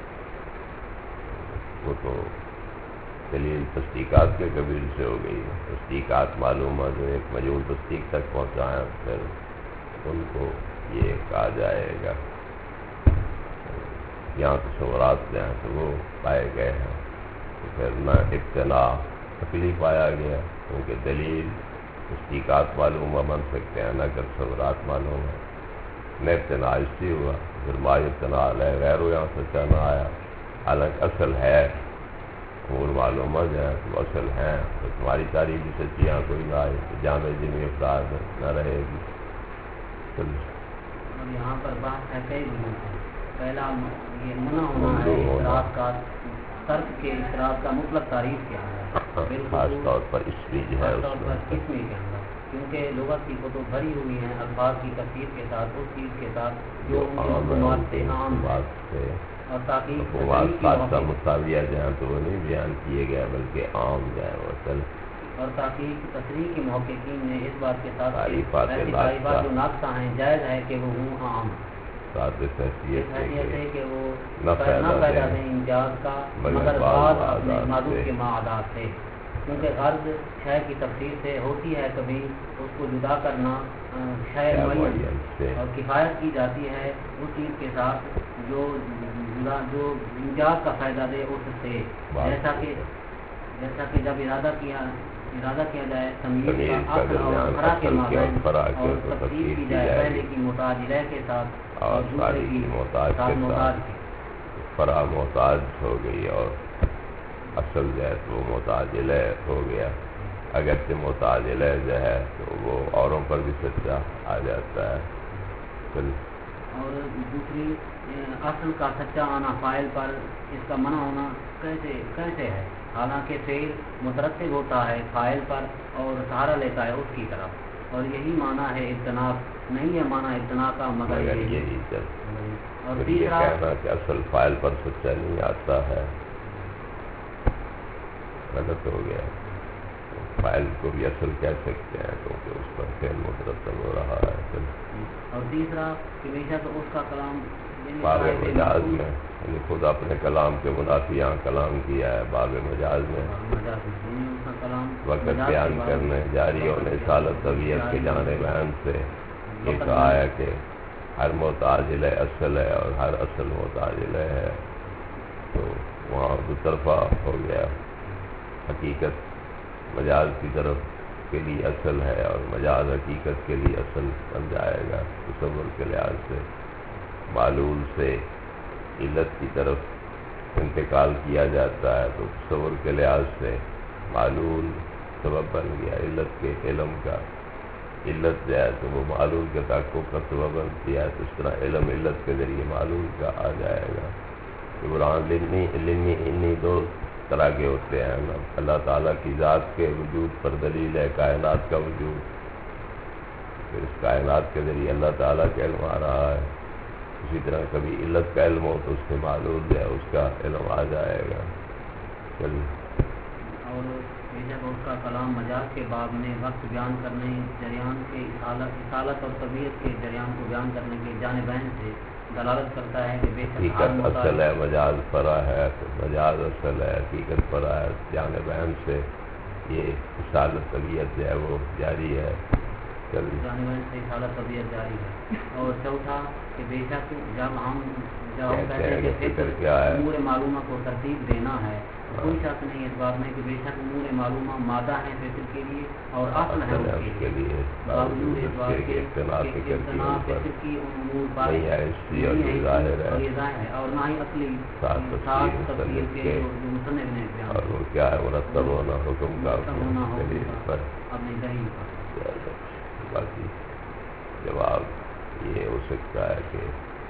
وہ تو دلیل تصدیقات کے قبیل سے ہو گئی. تصدیقات معلومہ جو ایک مجہول تصدیق تک پہنچائیں پھر ان کو یہ کہا جائے گا. یہاں تصورات جو ہیں تو وہ پائے گئے ہیں، تو پھر نہ اقتناع عقلی پایا گیا، کیونکہ دلیل تصدیقات معلومہ بن سکتے ہیں نہ کہ تصورات معلوم ہے. نہ اقتناع اس سے ہوا، پھر ما یبتنی علیہ غیرہ یہاں سچا نہ آیا. حالانکہ اصل ہے امور معلومہ جو ہے تو اصل ہیں، تو تمہاری تعریف بھی سچی یہاں کوئی نہ آئے تو جامع جمی افراد نہ رہے گی. اور یہاں پر بات ہے کئی بنوں کا. پہلا یہ منع ہونا ہے اشراق کا، ترک کے اشراق کا مطلق تعریف کیا ہے؟ خاص طور پر اسمی جو ہے اسمی کے اندر، کیونکہ لغت کی کتب بھری ہوئی ہیں الفاظ کی ترتیب کے ساتھ، اس چیز کے ساتھ جو حکومات سے عام ہے. اور تاکہ خاصہ مساویہ جو ہے تو وہ نہیں بیان کیے گئے بلکہ عام جو ہے وہ اصل. اور تاکہ تصریح کے محققین نے اس بات کے ساتھ تعریفات جو ناقصہ ہیں جائز ہے کہ وہ ہوں عام حیثیت ہے کہ وہ نہ پیدا دیں امتیاز کا مگر بعض اپنے معدود کے معادات سے. کیونکہ غرض شے کی تفسیر سے ہوتی ہے، کبھی اس کو جدا کرنا شے معین اور کفایت کی جاتی ہے اس چیز کے ساتھ جو امتیاز کا فائدہ دے اس سے. جیسا کہ جب ارادہ کیا جائے تمیز کا اصل اور فرع کے مابین اور تفسیر کی جائے پہلے کی محتاج الیہ کے ساتھ اور دوسرے کی محتاج کے. فرع محتاج ہو گئی اور اصل جو ہے تو وہ محتاج الیہ ہو گیا. اگرچہ محتاج الیہ جو ہے تو وہ اوروں پر بھی سچا آ جاتا ہے. اور دوسری اصل کا سچا آنا فاعل پر اس کا منع ہونا کیسے ہے؟ حالانکہ فعل مترتب ہوتا ہے فاعل پر اور سہارا لیتا ہے اس کی طرف، اور یہی معنی ہے اجتناب نہیں ہے معنی اجتناب کا مگر یہی. اور تیسرا کہنا کہ اصل فاعل پر سچا نہیں آتا ہے غلط ہو گیا. فاعل کو بھی اصل کہہ سکتے ہیں کیونکہ اس پر فعل مترتب ہو رہا ہے. اور تیسرا کہ بے شک اس کا کلام باب مجاز میں یعنی خود اپنے کلام کے منافی یہاں کلام کیا ہے باب مجاز میں وقت بیان کرنے جاری ہونے سالت طبیعت کے جانے بیان سے یہ کہا ہے کہ ہر محتاج علیہ اصل ہے اور ہر اصل محتاج علیہ ہے، تو وہاں دو طرفہ ہو گیا، حقیقت مجاز کی طرف کے لیے اصل ہے اور مجاز حقیقت کے لیے اصل بن جائے گا۔ تصور کے لحاظ سے معلول سے علت کی طرف انتقال کیا جاتا ہے، تو تصور کے لحاظ سے معلول سبب بن گیا علت کے علم کا، علت جو ہے تو وہ معلول کے تحقق کا سبب بنتی ہے، تو اس طرح علم علت کے ذریعے معلول کا آ جائے گا۔ عبران لنی دو طرح کے ہوتے ہیں، اللہ تعالیٰ کی ذات کے وجود پر دلیل ہے کائنات کا وجود، پھر اس کائنات کے ذریعے اللہ تعالیٰ کا علم آ رہا ہے، اسی طرح کبھی علت کا علم ہو تو اس کے معلول جو ہے اس کا علم آ جائے گا۔ چلیے اور جب اس کا کلام مجاز کے باب میں وقت بیان کرنے جریان کے اصالت اور طبیعت کے جریان کو بیان کرنے کے جانبین سے دلالت کرتا ہے کہ بے شک حقیقت اصل ہے مجاز فرع ہے، مجاز اصل ہے حقیقت فرع ہے، جانبین سے یہ اصالت طبیعت جو ہے وہ جاری ہے۔ جانبین سے اصالت طبیعت جاری ہے۔ اور چوتھا کہ بے شک جب ہم کہتے ہیں کہ فکر امور معلومہ کو ترتیب دینا ہے، کوئی شک نہیں اس بات میں کہ بے شک امور معلومہ مادہ ہیں فکر کے لیے اور اصل ہے اس کے لیے، باوجود اس بات کے اجتناب فکر کی ان امور پر نہیں ہے اور یہ ظاہر ہے، اور نہ ہی اصلی ساتھ تفصیل کے جو مصنف نے بیان اور وہ کیا ہے مرتب ہونا حکم کا اپنی دلیل پر۔ باقی جواب یہ ہو سکتا ہے کہ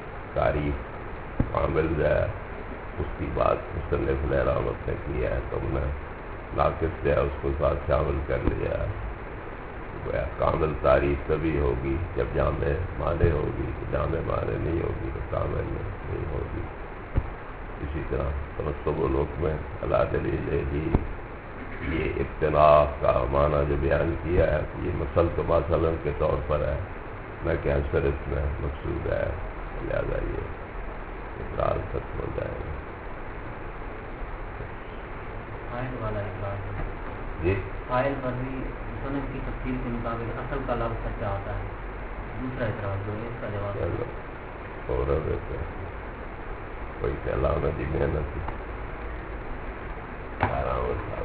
تعریف کامل ہے اس کی بات مصنف نے رحمت نے کی ہے، تو ہم نے ناقص سے اس کو ساتھ شامل کر لیا ہے۔ کامل تعریف تبھی ہوگی جب جامع معنی ہوگی، جامع معنی نہیں ہوگی تو کامل نہیں ہوگی۔ اسی طرح تمسک الحکم علی دلیل ہی، یہ ابتلاء کا معنی جو بیان کیا ہے یہ مسل تو مثلا کے طور پر ہے، نہ کہ اثر اس میں مقصود ہے، لہذا یہ اقرار ختم ہو جائے گا۔ فائل والا اقرار جی فائل پر بھی مصنف کی تفصیل کے مطابق اصل کا لفظ سچا ہوتا ہے۔ دوسرا اعتراض جو ہے اس کا جواب چلو اور رہتے ہیں کوئی کہلانا دی محنت